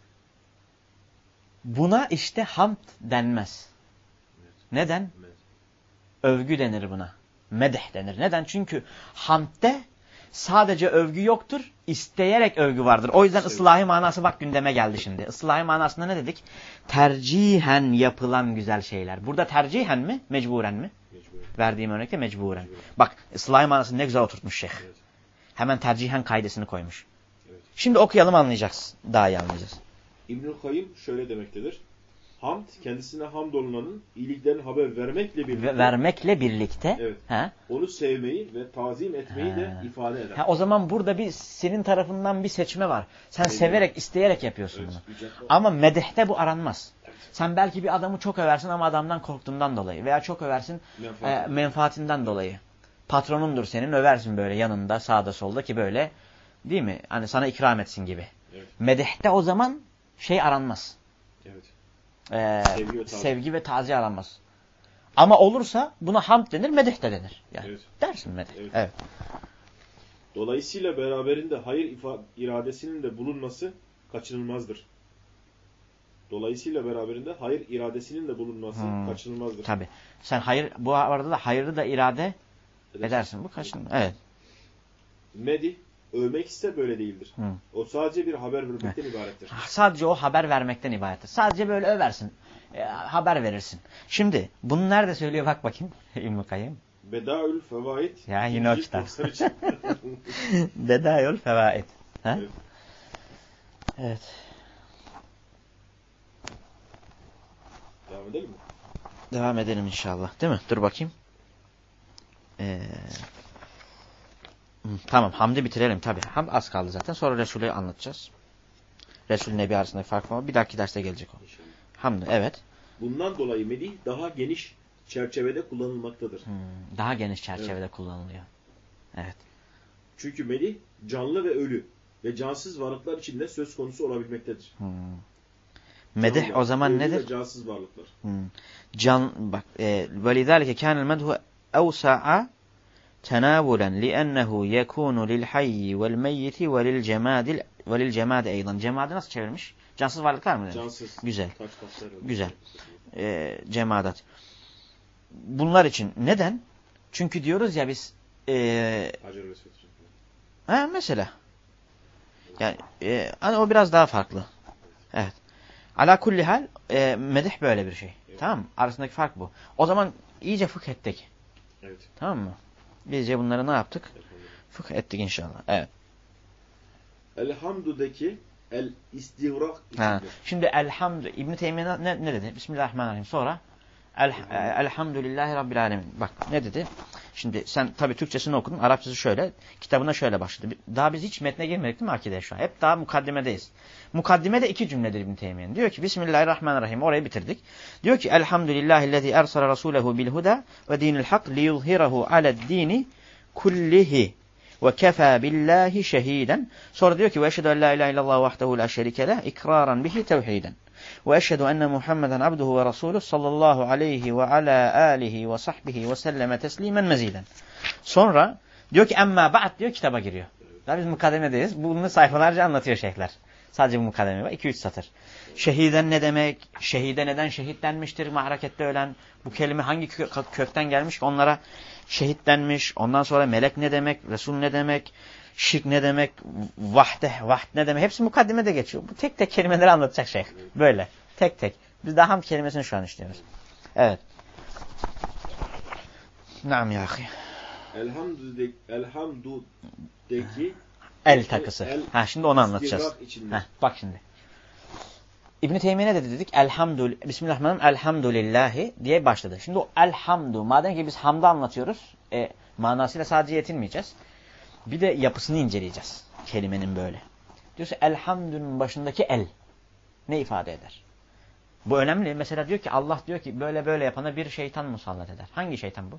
Buna işte hamd denmez. Evet. Neden? Evet. Övgü denir buna. Medih denir. Neden? Çünkü hamdde sadece övgü yoktur, isteyerek övgü vardır. O yüzden evet. ıslahi manası bak gündeme geldi şimdi. Islahi manasında ne dedik? Tercihen yapılan güzel şeyler. Burada tercihen mi, mecburen mi? Mecburen. Verdiğim örnekte mecburen. mecburen. Bak ıslahi manasını ne güzel oturtmuş şeyh. Evet. Hemen tercihen kaidesini koymuş. Evet. Şimdi okuyalım anlayacağız. Daha iyi anlayacağız. İbnül Kayyım şöyle demektedir. Hamd kendisine hamd olunanın iyiliklerini haber vermekle birlikte. Vermekle birlikte. Evet. He? Onu sevmeyi ve tazim etmeyi he. de ifade eder. Ha, o zaman burada bir senin tarafından bir seçme var. Sen Sevdim. severek, isteyerek yapıyorsun evet, bunu. Ama medehte bu aranmaz. Evet. Sen belki bir adamı çok översin ama adamdan korktuğundan dolayı. Veya çok översin Menfaat. e, menfaatinden dolayı. Patronundur senin, översin böyle yanında, sağda solda ki böyle. Değil mi? Hani sana ikram etsin gibi. Evet. Medehte o zaman şey aranmaz. Evet. Ee, sevgi, ve sevgi ve taziye aranmaz. Ama olursa buna hamd denir, medih de denir. Yani evet. Dersin medih. Evet. Evet. Dolayısıyla beraberinde hayır iradesinin de bulunması kaçınılmazdır. Dolayısıyla beraberinde hayır iradesinin de bulunması hmm. kaçınılmazdır. Tabii. Sen hayır, bu arada da hayırı da irade evet. edersin. Bu kaçınılmaz. Evet. Medih, övmek ise böyle değildir. Hmm. O sadece bir haber vermekten evet. ibarettir. Sadece o haber vermekten ibarettir. Sadece böyle översin. E, haber verirsin. Şimdi bunu nerede söylüyor bak bakayım. İbn-i Kayyım. Bedaül Fevaid. Ya yine o kitap. Bedaül Fevaid. Ha? Evet. Evet. Devam edelim mi? Devam edelim inşallah. Değil mi? Dur bakayım. Eee... Tamam. Hamdi bitirelim tabii. Hamd az kaldı zaten. Sonra Resul'ü anlatacağız. Resul Nebi arasındaki fark var. Bir dahaki derste gelecek o. Hamdi. Evet. Bundan dolayı medih daha geniş çerçevede kullanılmaktadır. Hmm, daha geniş çerçevede evet. kullanılıyor. Evet. Çünkü medih canlı ve ölü ve cansız varlıklar içinde söz konusu olabilmektedir. Hmm. Medih canlı, o zaman nedir? Ve cansız varlıklar. Hmm. Can bak velizalike kana'l medhu awsa'a tenavulen li'ennehu yekunu lil hayy vel meyyit ve lil cemadil ve lil cemad eydan. Cemadı nasıl çevirmiş? Cansız varlıklar mı demiş? Cansız. Güzel. Güzel. Ee, cemadat. Bunlar için. Neden? Çünkü diyoruz ya biz ee, ha, mesela yani e, hani o biraz daha farklı. Evet. Ala kulli hal e, medih böyle bir şey. Evet. Tamam mı? Arasındaki fark bu. O zaman iyice fıkh ettik. Evet. Tamam mı? Bizce bunları ne yaptık? Fıkh ettik inşallah. Evet. Elhamdü'deki el istigrak Ha. Şimdi elhamdü İbn Teymiye ne, ne dedi? Bismillahirrahmanirrahim. Sonra el, elhamdülillahi rabbil alemin. Bak ne dedi? Şimdi sen tabii Türkçesini okudun. Arapçası şöyle. Kitabına şöyle başladı. Daha biz hiç metne girmedik değil mi akideye şu an? Hep daha mukaddimedeyiz. Mukaddimede iki cümledir İbn Teymiye'nin. Diyor ki Bismillahirrahmanirrahim. Orayı bitirdik. Diyor ki Elhamdülillahillezî ersale rasûlehu bil huda ve dinil hak liyuzhirahu ale'd-dini kullihi ve kefâ billahi şehîden. Sonra diyor ki ve eşhedü en la ilahe illallah vahdehu la şerike leh ikraran bihi tevhiden. Ve eşhedü enne Muhammeden abduhu ve rasuluhu sallallahu aleyhi ve ala alihi ve sahbihi ve selleme teslimen meziden. Sonra diyor ki emmâ ba'd diyor kitaba giriyor. Daha biz mukaddemedeyiz. Bunu sayfalarca anlatıyor şeyhler. Sadece bu mukaddeme var. iki üç satır. Şehiden ne demek? Şehide neden şehit denmiştir? Mahrakette ölen. Bu kelime hangi kö kökten gelmiş? Onlara şehit denmiş. Ondan sonra melek ne demek? Resul ne demek? Şirk ne demek? Vahde, vahd ne demek? Hepsi mukaddimede geçiyor. Bu tek tek kelimeleri anlatacak şeyh. Böyle. Tek tek. Biz daha hamd kelimesini şu an işliyoruz. Evet. Naam ya ahi. Elhamdü'deki elhamdü'deki El takısı. El, ha şimdi onu anlatacağız. Heh, bak şimdi. İbn Teymiye ne dedi dedik? Elhamdülillah. Bismillahirrahmanirrahim. Elhamdülillahi diye başladı. Şimdi o elhamdu. Madem ki biz hamdı anlatıyoruz, e, manasıyla sadece yetinmeyeceğiz. Bir de yapısını inceleyeceğiz. Kelimenin böyle. Diyorsa elhamdünün başındaki el ne ifade eder? Bu önemli. Mesela diyor ki Allah diyor ki böyle böyle yapana bir şeytan musallat eder. Hangi şeytan bu?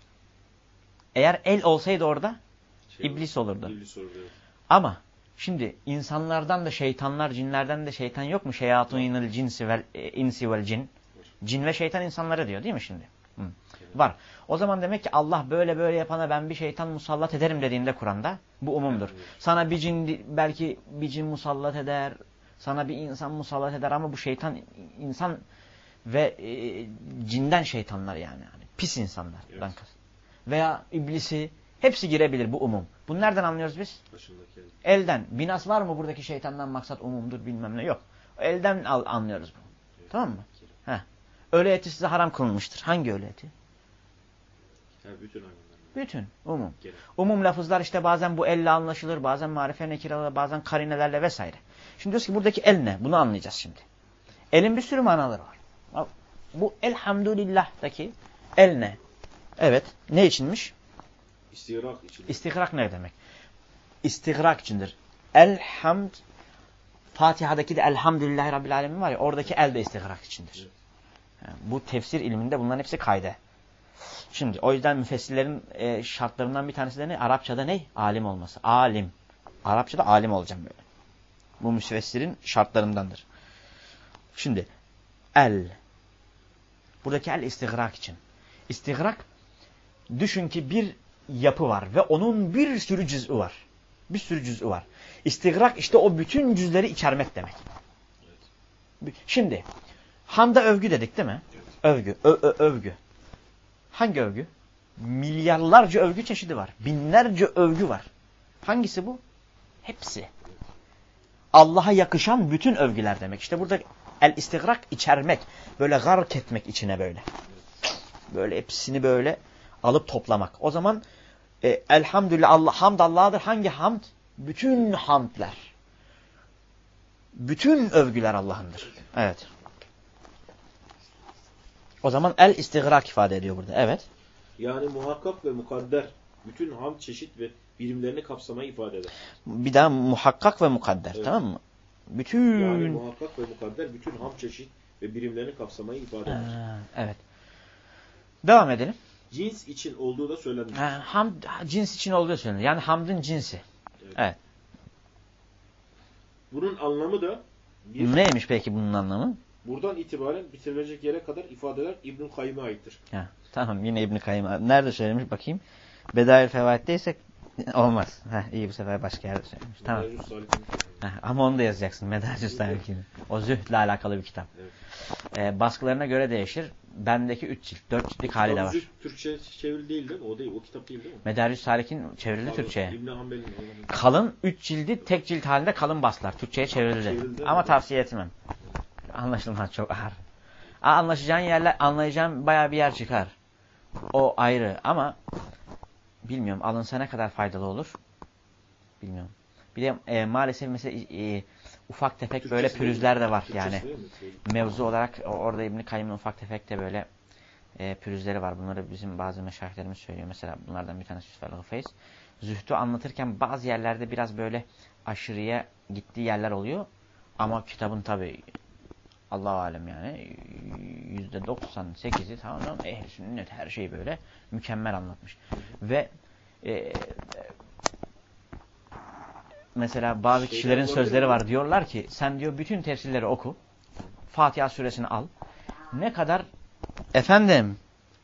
Eğer el olsaydı orada şey, iblis olurdu. İblis olurdu. Ama şimdi insanlardan da şeytanlar, cinlerden de şeytan yok mu? Şeyatunil cinsi vel insi vel cin. Cin ve şeytan insanları diyor değil mi şimdi? Hı. Var. O zaman demek ki Allah böyle böyle yapana ben bir şeytan musallat ederim dediğinde Kur'an'da bu umumdur. Sana bir cin belki bir cin musallat eder, sana bir insan musallat eder ama bu şeytan insan ve e, cinden şeytanlar yani. yani pis insanlar. Evet. Veya iblisi hepsi girebilir bu umum. Bunu nereden anlıyoruz biz? Başındaki elden. Binas var mı buradaki şeytandan maksat umumdur bilmem ne yok. Elden al, anlıyoruz bunu. Evet. Tamam mı? Heh. Ölü eti size haram kılınmıştır. Hangi ölü eti? Yani bütün hayvanlar. Bütün. Umum. Gerek. Umum lafızlar işte bazen bu elle anlaşılır, bazen marife nekiralarla, bazen karinelerle vesaire. Şimdi diyoruz ki buradaki el ne? Bunu anlayacağız şimdi. Elin bir sürü manaları var. Bu elhamdülillah'taki el ne? Evet. Ne içinmiş? İstigrak için. İstigrak ne demek? İstigrak içindir. Elhamd, Fatiha'daki de elhamdülillahi rabbil alemin var ya, oradaki el de istigrak içindir. Evet. Yani bu tefsir ilminde bunların hepsi kaide. Şimdi o yüzden müfessirlerin e, şartlarından bir tanesi de ne? Arapçada ne? Alim olması. Alim. Arapçada alim olacağım böyle. Bu müfessirin şartlarındandır. Şimdi el. Buradaki el istigrak için. İstigrak, düşün ki bir yapı var ve onun bir sürü cüz'ü var. Bir sürü cüz'ü var. İstigrak işte o bütün cüzleri içermek demek. Evet. Şimdi hamda övgü dedik değil mi? Evet. Övgü. Ö -ö övgü. Hangi övgü? Milyarlarca övgü çeşidi var. Binlerce övgü var. Hangisi bu? Hepsi. Allah'a yakışan bütün övgüler demek. İşte burada el istigrak içermek. Böyle gark etmek içine böyle. Böyle hepsini böyle alıp toplamak. O zaman e, elhamdülillah Allah, hamd Allah'adır. Hangi hamd? Bütün hamdler. Bütün övgüler Allah'ındır. Evet. O zaman el istigrak ifade ediyor burada. Evet. Yani muhakkak ve mukadder bütün hamd çeşit ve birimlerini kapsamayı ifade eder. Bir daha muhakkak ve mukadder. Evet. Tamam mı? Bütün yani muhakkak ve mukadder bütün hamd çeşit ve birimlerini kapsamayı ifade eder. Aa, evet. Devam edelim. Cins için olduğu da söylenmiş. Ha, hamd cins için olduğu da söylenir. Yani hamdın cinsi. Evet. Evet. Bunun anlamı da bir... Neymiş peki bunun anlamı? Buradan itibaren bitirilecek yere kadar ifadeler İbn-i Kayyım'a aittir. Ha, tamam yine İbn-i Kayyım'a. Nerede söylemiş bakayım? Bedair Fevaid'deysek olmaz. Heh, iyi bu sefer başka yerde söylemiş. Tamam. Heh, ama onu da yazacaksın. Medarcüs Salik'in. O zühdle alakalı bir kitap. Evet. Ee, baskılarına göre değişir. Bendeki üç cilt, dört ciltlik hali de var. Türkçe çeviri değil değil mi? O değil, o kitap değil değil mi? Medarcüs Salik'in çevrildi Pardon, Türkçe'ye. İbn Hanbel'in. Kalın üç cildi tek cilt halinde kalın bastılar. Türkçe'ye çevrildi. çevrildi ama mi? Tavsiye etmem. Anlaşılmaz çok ağır. Aa, anlaşacağın yerler, anlayacağın bayağı bir yer çıkar. o ayrı ama bilmiyorum alınsa ne kadar faydalı olur. Bilmiyorum. Bir de e, maalesef mesela e, ufak tefek Türkçesi böyle pürüzler de var Türkçesi yani. Mevzu olarak orada İbn-i Kayyım'ın ufak tefek de böyle e, pürüzleri var. Bunları bizim bazı meşayihlerimiz söylüyor. Mesela bunlardan bir tanesi Yusuf el-Gıfeys. Zühdü anlatırken bazı yerlerde biraz böyle aşırıya gittiği yerler oluyor. Ama kitabın tabi Allah-u Alem yani yüzde doksan sekizi tamam ehl-i sünnet her şeyi böyle mükemmel anlatmış. Ve e, mesela bazı Şeyden kişilerin sözleri var. Diyorlar ki sen diyor bütün tefsirleri oku. Fatiha suresini al. Ne kadar efendim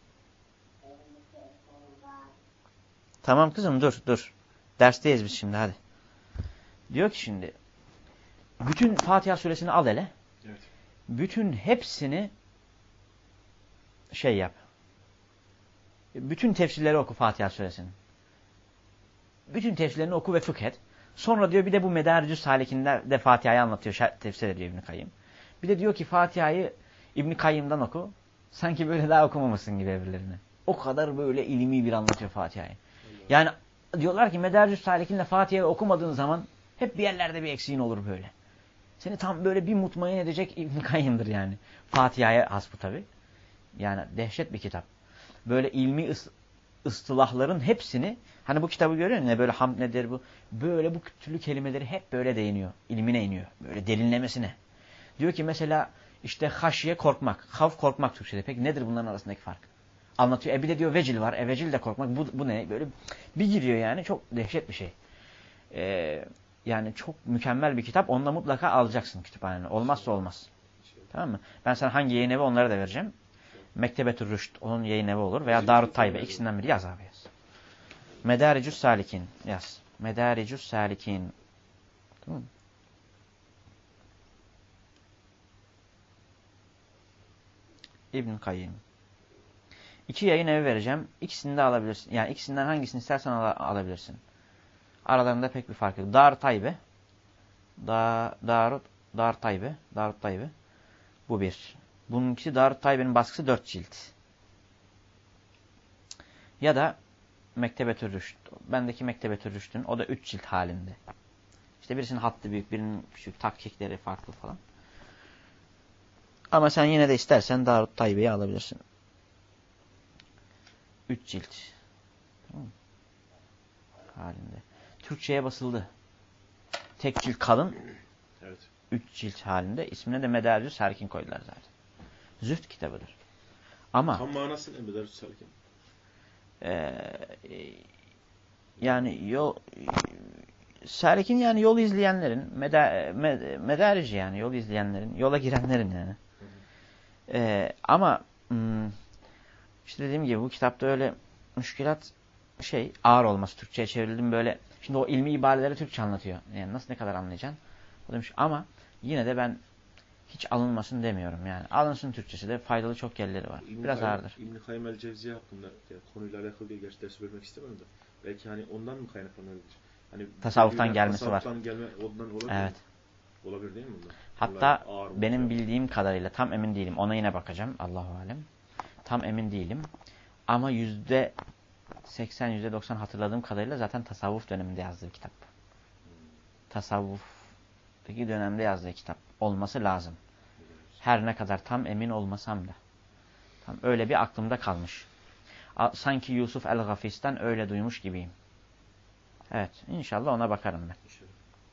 tamam kızım dur dur. Dersteyiz biz şimdi hadi. Diyor ki şimdi bütün Fatiha suresini al hele. Evet. Bütün hepsini şey yap. Bütün tefsirleri oku Fatiha suresinin. Bütün tefsirlerini oku ve fıkh et. Sonra diyor bir de bu Medaricü Salik'inde de Fatiha'yı anlatıyor, tefsir ediyor İbn-i Kayyım. Bir de diyor ki Fatiha'yı İbn-i Kayyım'dan oku. Sanki böyle daha okumamışsın gibi evlerini. O kadar böyle ilmi bir anlatıyor Fatiha'yı. Yani diyorlar ki Medaricü Salik'inle Fatiha'yı okumadığın zaman hep bir yerlerde bir eksiğin olur böyle. Seni tam böyle bir mutmain edecek İbn-i Kayyım'dır yani. Fatiha'ya has bu tabi. Yani dehşet bir kitap. Böyle ilmi ıs ıstılahların hepsini, hani bu kitabı görüyor musun? Ne böyle hamd nedir bu? Böyle bu türlü kelimeleri hep böyle değiniyor. İlmine iniyor. Böyle derinlemesine. Diyor ki mesela işte haşiye korkmak. Havf korkmak Türkçe'de. Peki nedir bunların arasındaki fark? Anlatıyor. E bir de diyor vecil var. E vecil de korkmak. Bu, bu ne? Böyle bir giriyor yani. Çok dehşet bir şey. Ee, yani çok mükemmel bir kitap. Onu da mutlaka alacaksın kütüphanene. Olmazsa olmaz. Tamam mı? Ben sana hangi yayın evi onları da vereceğim. Mektebetür Rüşt onun yayın evi olur. Veya Darut Taybe. İkisinden biri yaz abi yaz. Medaricus Salikin yaz. Medaricus Salikin. Tamam mı? İbn Kayyim. İki yayın evi vereceğim. İkisini de alabilirsin. Yani ikisinden hangisini istersen al alabilirsin. Aralarında pek bir fark yok. Dar Taybe. Da Darut Dar Taybe. Darut Taybe. Bu bir. Bununkisi Darut Taybe'nin baskısı dört cilt. Ya da Mektebetür Rüşt. Bendeki Mektebetür Rüşt'ün o da üç cilt halinde. İşte birisinin hattı büyük, birinin küçük, takkikleri farklı falan. Ama sen yine de istersen Darut Taybe'yi alabilirsin. üç cilt. Tamam. Halinde. Türkçe'ye basıldı. Tek cilt kalın. Evet. üç cilt halinde. İsmine de Medaricü Salikin koydular zaten. Zühd kitabıdır. Ama tam manası ne Medaricü Salikin? Ee, yani yol Salik'in yani yol izleyenlerin meda, med, medarici yani yol izleyenlerin, yola girenlerin yani. Ee, ama işte dediğim gibi bu kitapta öyle müşkilat şey ağır olması. Türkçe'ye çevrildim böyle. Şimdi o ilmi ibareleri Türkçe anlatıyor. Yani nasıl ne kadar anlayacaksın? O demiş ama yine de ben hiç alınmasın demiyorum yani. Alınsın Türkçesi de faydalı çok yerleri var. İbn Biraz Kayyım, ağırdır. İbn Kayyım el-Cevziye hakkında yani konuyla alakalı diye gerçi ders vermek istemem de. Belki hani ondan mı kaynaklanabilir? Hani tasavvuftan gelmesi tasavvuftan var. Gelme, ondan olabilir evet. Mi? Olabilir değil mi bunlar? Hatta benim bildiğim kadarıyla tam emin değilim. Ona yine bakacağım. Allahu alem. Tam emin değilim. Ama yüzde seksen, yüzde doksan hatırladığım kadarıyla zaten tasavvuf döneminde yazdığı kitap. Hmm. Tasavvuftaki dönemde yazdığı kitap olması lazım. Her ne kadar tam emin olmasam da. Tam öyle bir aklımda kalmış. Sanki Yusuf el-Gafis'ten öyle duymuş gibiyim. Evet. İnşallah ona bakarım ben. İnşallah.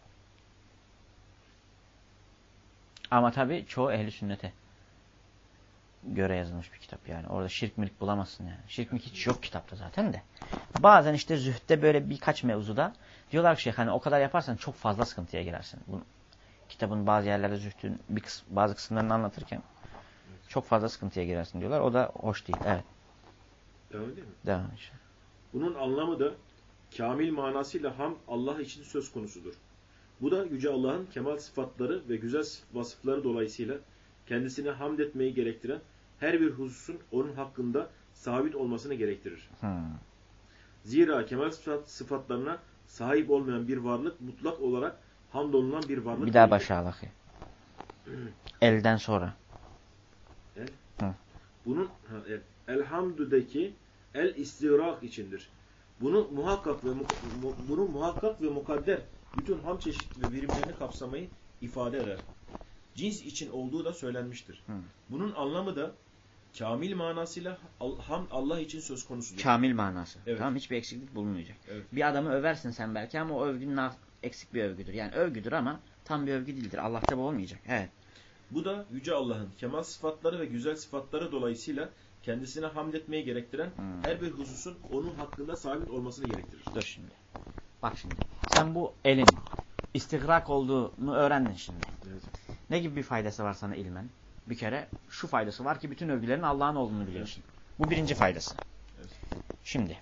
Ama tabii çoğu ehli sünnete göre yazılmış bir kitap yani. Orada şirk mirk bulamazsın yani. Şirk mirk hiç yok kitapta zaten de. Bazen işte zühdde böyle birkaç mevzuda diyorlar ki şey hani o kadar yaparsan çok fazla sıkıntıya girersin. Bu kitabın bazı yerlerde zühdün bir kıs bazı kısımlarını anlatırken çok fazla sıkıntıya girersin diyorlar. O da hoş değil. Evet. Devam edeyim mi? Devam edeyim. Bunun anlamı da kamil manasıyla ham Allah için söz konusudur. Bu da Yüce Allah'ın kemal sıfatları ve güzel vasıfları dolayısıyla kendisine hamd etmeyi gerektiren her bir hususun onun hakkında sabit olmasını gerektirir. Hmm. Zira kemal sıfatlarına sahip olmayan bir varlık mutlak olarak hamdolunan bir varlık. Bir daha başa al. Elden sonra. El. Hı. Bunun ha, el. Elhamdü'deki el istirak içindir. Bunu muhakkak ve mu, mu, bunu muhakkak ve mukadder bütün ham çeşit ve birimlerini kapsamayı ifade eder. Cins için olduğu da söylenmiştir. Hı. Bunun anlamı da kamil manasıyla hamd Allah için söz konusudur. Kamil manası. Evet. Tamam, hiçbir eksiklik bulunmayacak. Evet. Bir adamı översin sen belki ama o övgünün eksik bir övgüdür. Yani övgüdür ama tam bir övgü değildir. Allah'ta bu olmayacak. Evet. Bu da Yüce Allah'ın kemal sıfatları ve güzel sıfatları dolayısıyla kendisine hamd etmeyi gerektiren Hmm. her bir hususun onun hakkında sabit olmasını gerektirir. Dur şimdi. Bak şimdi. Sen bu elin istigrak olduğunu öğrendin şimdi. Evet. Ne gibi bir faydası var sana ilmen? Bir kere şu faydası var ki bütün övgülerin Allah'ın olduğunu biliyorsun. Evet. Bu birinci faydası. Evet. Şimdi.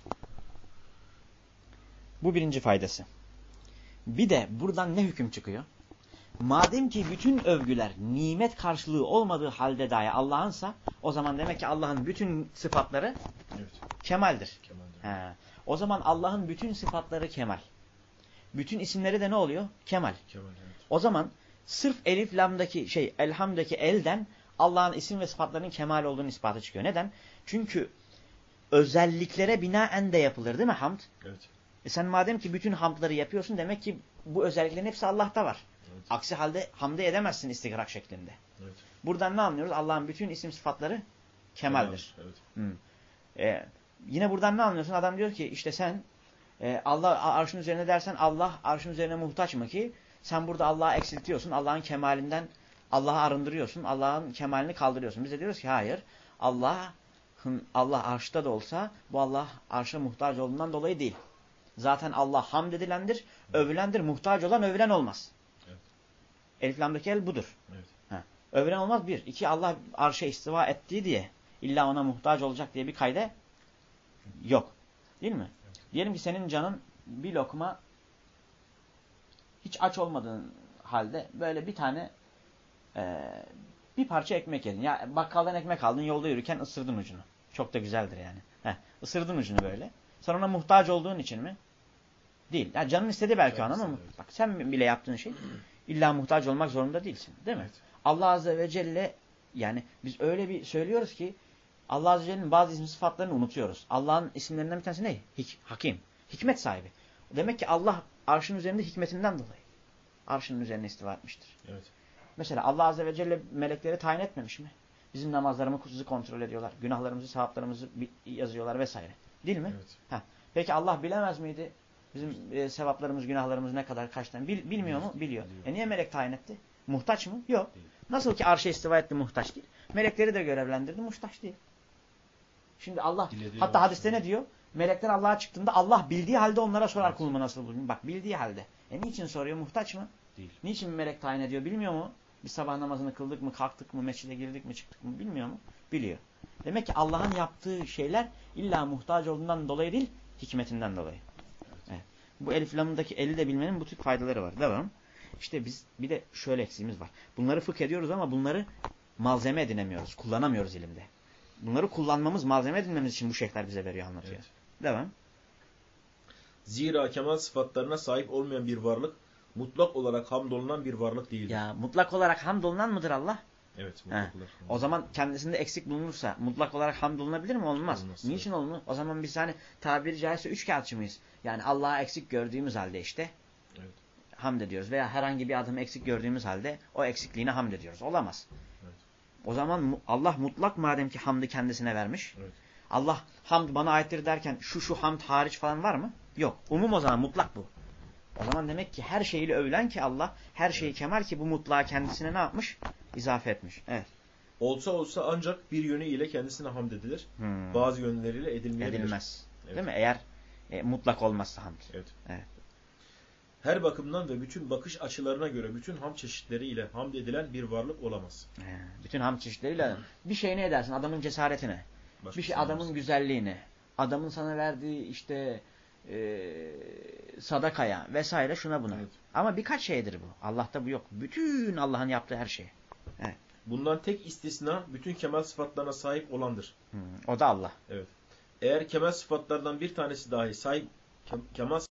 Bu birinci faydası. Bir de buradan ne hüküm çıkıyor? Madem ki bütün övgüler nimet karşılığı olmadığı halde dahi Allah'ınsa, o zaman demek ki Allah'ın bütün sıfatları Evet. kemaldir. Kemaldir. He. O zaman Allah'ın bütün sıfatları kemal. Bütün isimleri de ne oluyor? Kemal. Kemal, evet. O zaman sırf elif lamdaki şey elhamdaki elden Allah'ın isim ve sıfatlarının kemal olduğunu ispatı çıkıyor. Neden? Çünkü özelliklere binaen de yapılır değil mi hamd? Evet. E sen madem ki bütün hamdları yapıyorsun demek ki bu özelliklerin hepsi Allah'ta var. Evet. Aksi halde hamd edemezsin istigrak şeklinde. Evet. Buradan ne anlıyoruz? Allah'ın bütün isim sıfatları kemaldir. Evet. Hmm. Ee, yine buradan ne anlıyorsun? Adam diyor ki işte sen e, Allah arşın üzerine dersen Allah arşın üzerine muhtaç mı ki? Sen burada Allah'ı eksiltiyorsun. Allah'ın kemalinden Allah'ı arındırıyorsun. Allah'ın kemalini kaldırıyorsun. Biz de diyoruz ki hayır. Allah Allah arşta da olsa bu Allah arşa muhtaç olduğundan dolayı değil. Zaten Allah hamd edilendir, övülendir. Muhtaç olan övülen olmaz. Evet. Elif lamdaki el budur. Evet. Ha. Övülen olmaz bir. İki, Allah arşa istiva ettiği diye illa ona muhtaç olacak diye bir kayda yok. Değil mi? Evet. Diyelim ki senin canın bir lokma hiç aç olmadığın halde böyle bir tane e, bir parça ekmek yedin. Ya bakkaldan ekmek aldın, yolda yürürken ısırdın ucunu. Çok da güzeldir yani. Heh, ısırdın ucunu böyle. Sen ona muhtaç olduğun için mi? Değil. Yani canın istedi belki Canın onu ama istedi, evet. bak sen bile yaptığın şey illa muhtaç olmak zorunda değilsin. Değil mi? Evet. Allah Azze ve Celle yani biz öyle bir söylüyoruz ki Allah Azze ve Celle'nin bazı isim sıfatlarını unutuyoruz. Allah'ın isimlerinden bir tanesi ne? Hik, hakim. Hikmet sahibi. Demek ki Allah arşın üzerinde hikmetinden dolayı arşının üzerine istiva etmiştir. Evet. Mesela Allah Azze ve Celle melekleri tayin etmemiş mi? Bizim namazlarımızı kontrol ediyorlar. Günahlarımızı, sevaplarımızı yazıyorlar vesaire. Değil mi? Evet. Heh. Peki Allah bilemez miydi? Bizim e, sevaplarımız, günahlarımız ne kadar, kaç tane? Bil, bilmiyor mu? Biliyor. Biliyor. E niye melek tayin etti? Muhtaç mı? Yok. Değil. Nasıl ki arşa istiva etti, muhtaç değil. Melekleri de görevlendirdi, muhtaç değil. Şimdi Allah, Dilediği hatta hadiste ne diyor? Melekler Allah'a çıktığında Allah bildiği halde onlara sorar, evet. Kulumu nasıl buldun? Bak bildiği halde. E niçin soruyor? Muhtaç mı? Değil. Niçin bir melek tayin ediyor? Bilmiyor mu? Biz sabah namazını kıldık mı, kalktık mı, mescide girdik mi, çıktık mı? Bilmiyor mu? Biliyor. Demek ki Allah'ın yaptığı şeyler illa muhtaç olduğundan dolayı değil, hikmetinden dolayı. Evet. Evet. Bu elif lamındaki eli de bilmenin bu tür faydaları var. Devam. İşte biz bir de şöyle eksiğimiz var. Bunları fıkh ediyoruz ama bunları malzeme edinemiyoruz. Kullanamıyoruz ilimde. Bunları kullanmamız, malzeme edinmemiz için bu şeyhler bize veriyor, anlatıyor. Evet. Devam. Zira kemal sıfatlarına sahip olmayan bir varlık mutlak olarak hamdolunan bir varlık değildir. Ya mutlak olarak hamdolunan mıdır Allah? Evet, mutlak He. olarak. O zaman kendisinde eksik bulunursa mutlak olarak hamdolunabilir mi? Olmaz. Olmaz. Niçin evet. Olmaz? O zaman biz hani tabiri caizse üç kağıtçı mıyız? Yani Allah'a eksik gördüğümüz halde işte evet. Hamd ediyoruz. Veya herhangi bir adımı eksik gördüğümüz halde o eksikliğine hamd ediyoruz. Olamaz. Evet. O zaman Allah mutlak madem ki hamdı kendisine vermiş. Evet. Allah hamd bana aittir derken şu şu hamd hariç falan var mı? Yok. Umum o zaman mutlak bu. O zaman demek ki her şeyiyle övülen ki Allah, her şeyi evet. Kemal ki bu mutlağı kendisine ne yapmış? İzafe etmiş. Evet. Olsa olsa ancak bir yönü ile kendisine hamd edilir. Hmm. Bazı yönleriyle edilmeyebilir. Edilmez. Evet. Değil mi? Eğer e, mutlak olmazsa hamd. Evet. Evet. Her bakımdan ve bütün bakış açılarına göre bütün ham çeşitleriyle hamd edilen bir varlık olamaz. He, bütün ham çeşitleriyle hmm. bir şey ne edersin? Adamın cesaretine. Başka bir şey adamın olmasın. Güzelliğine. Adamın sana verdiği işte e, sadakaya vesaire şuna buna. Evet. Ama birkaç şeydir bu. Allah'ta bu yok. Bütün Allah'ın yaptığı her şey. Evet. Bundan tek istisna bütün kemal sıfatlarına sahip olandır. Hmm, o da Allah. Evet. Eğer kemal sıfatlardan bir tanesi dahi sahip kemal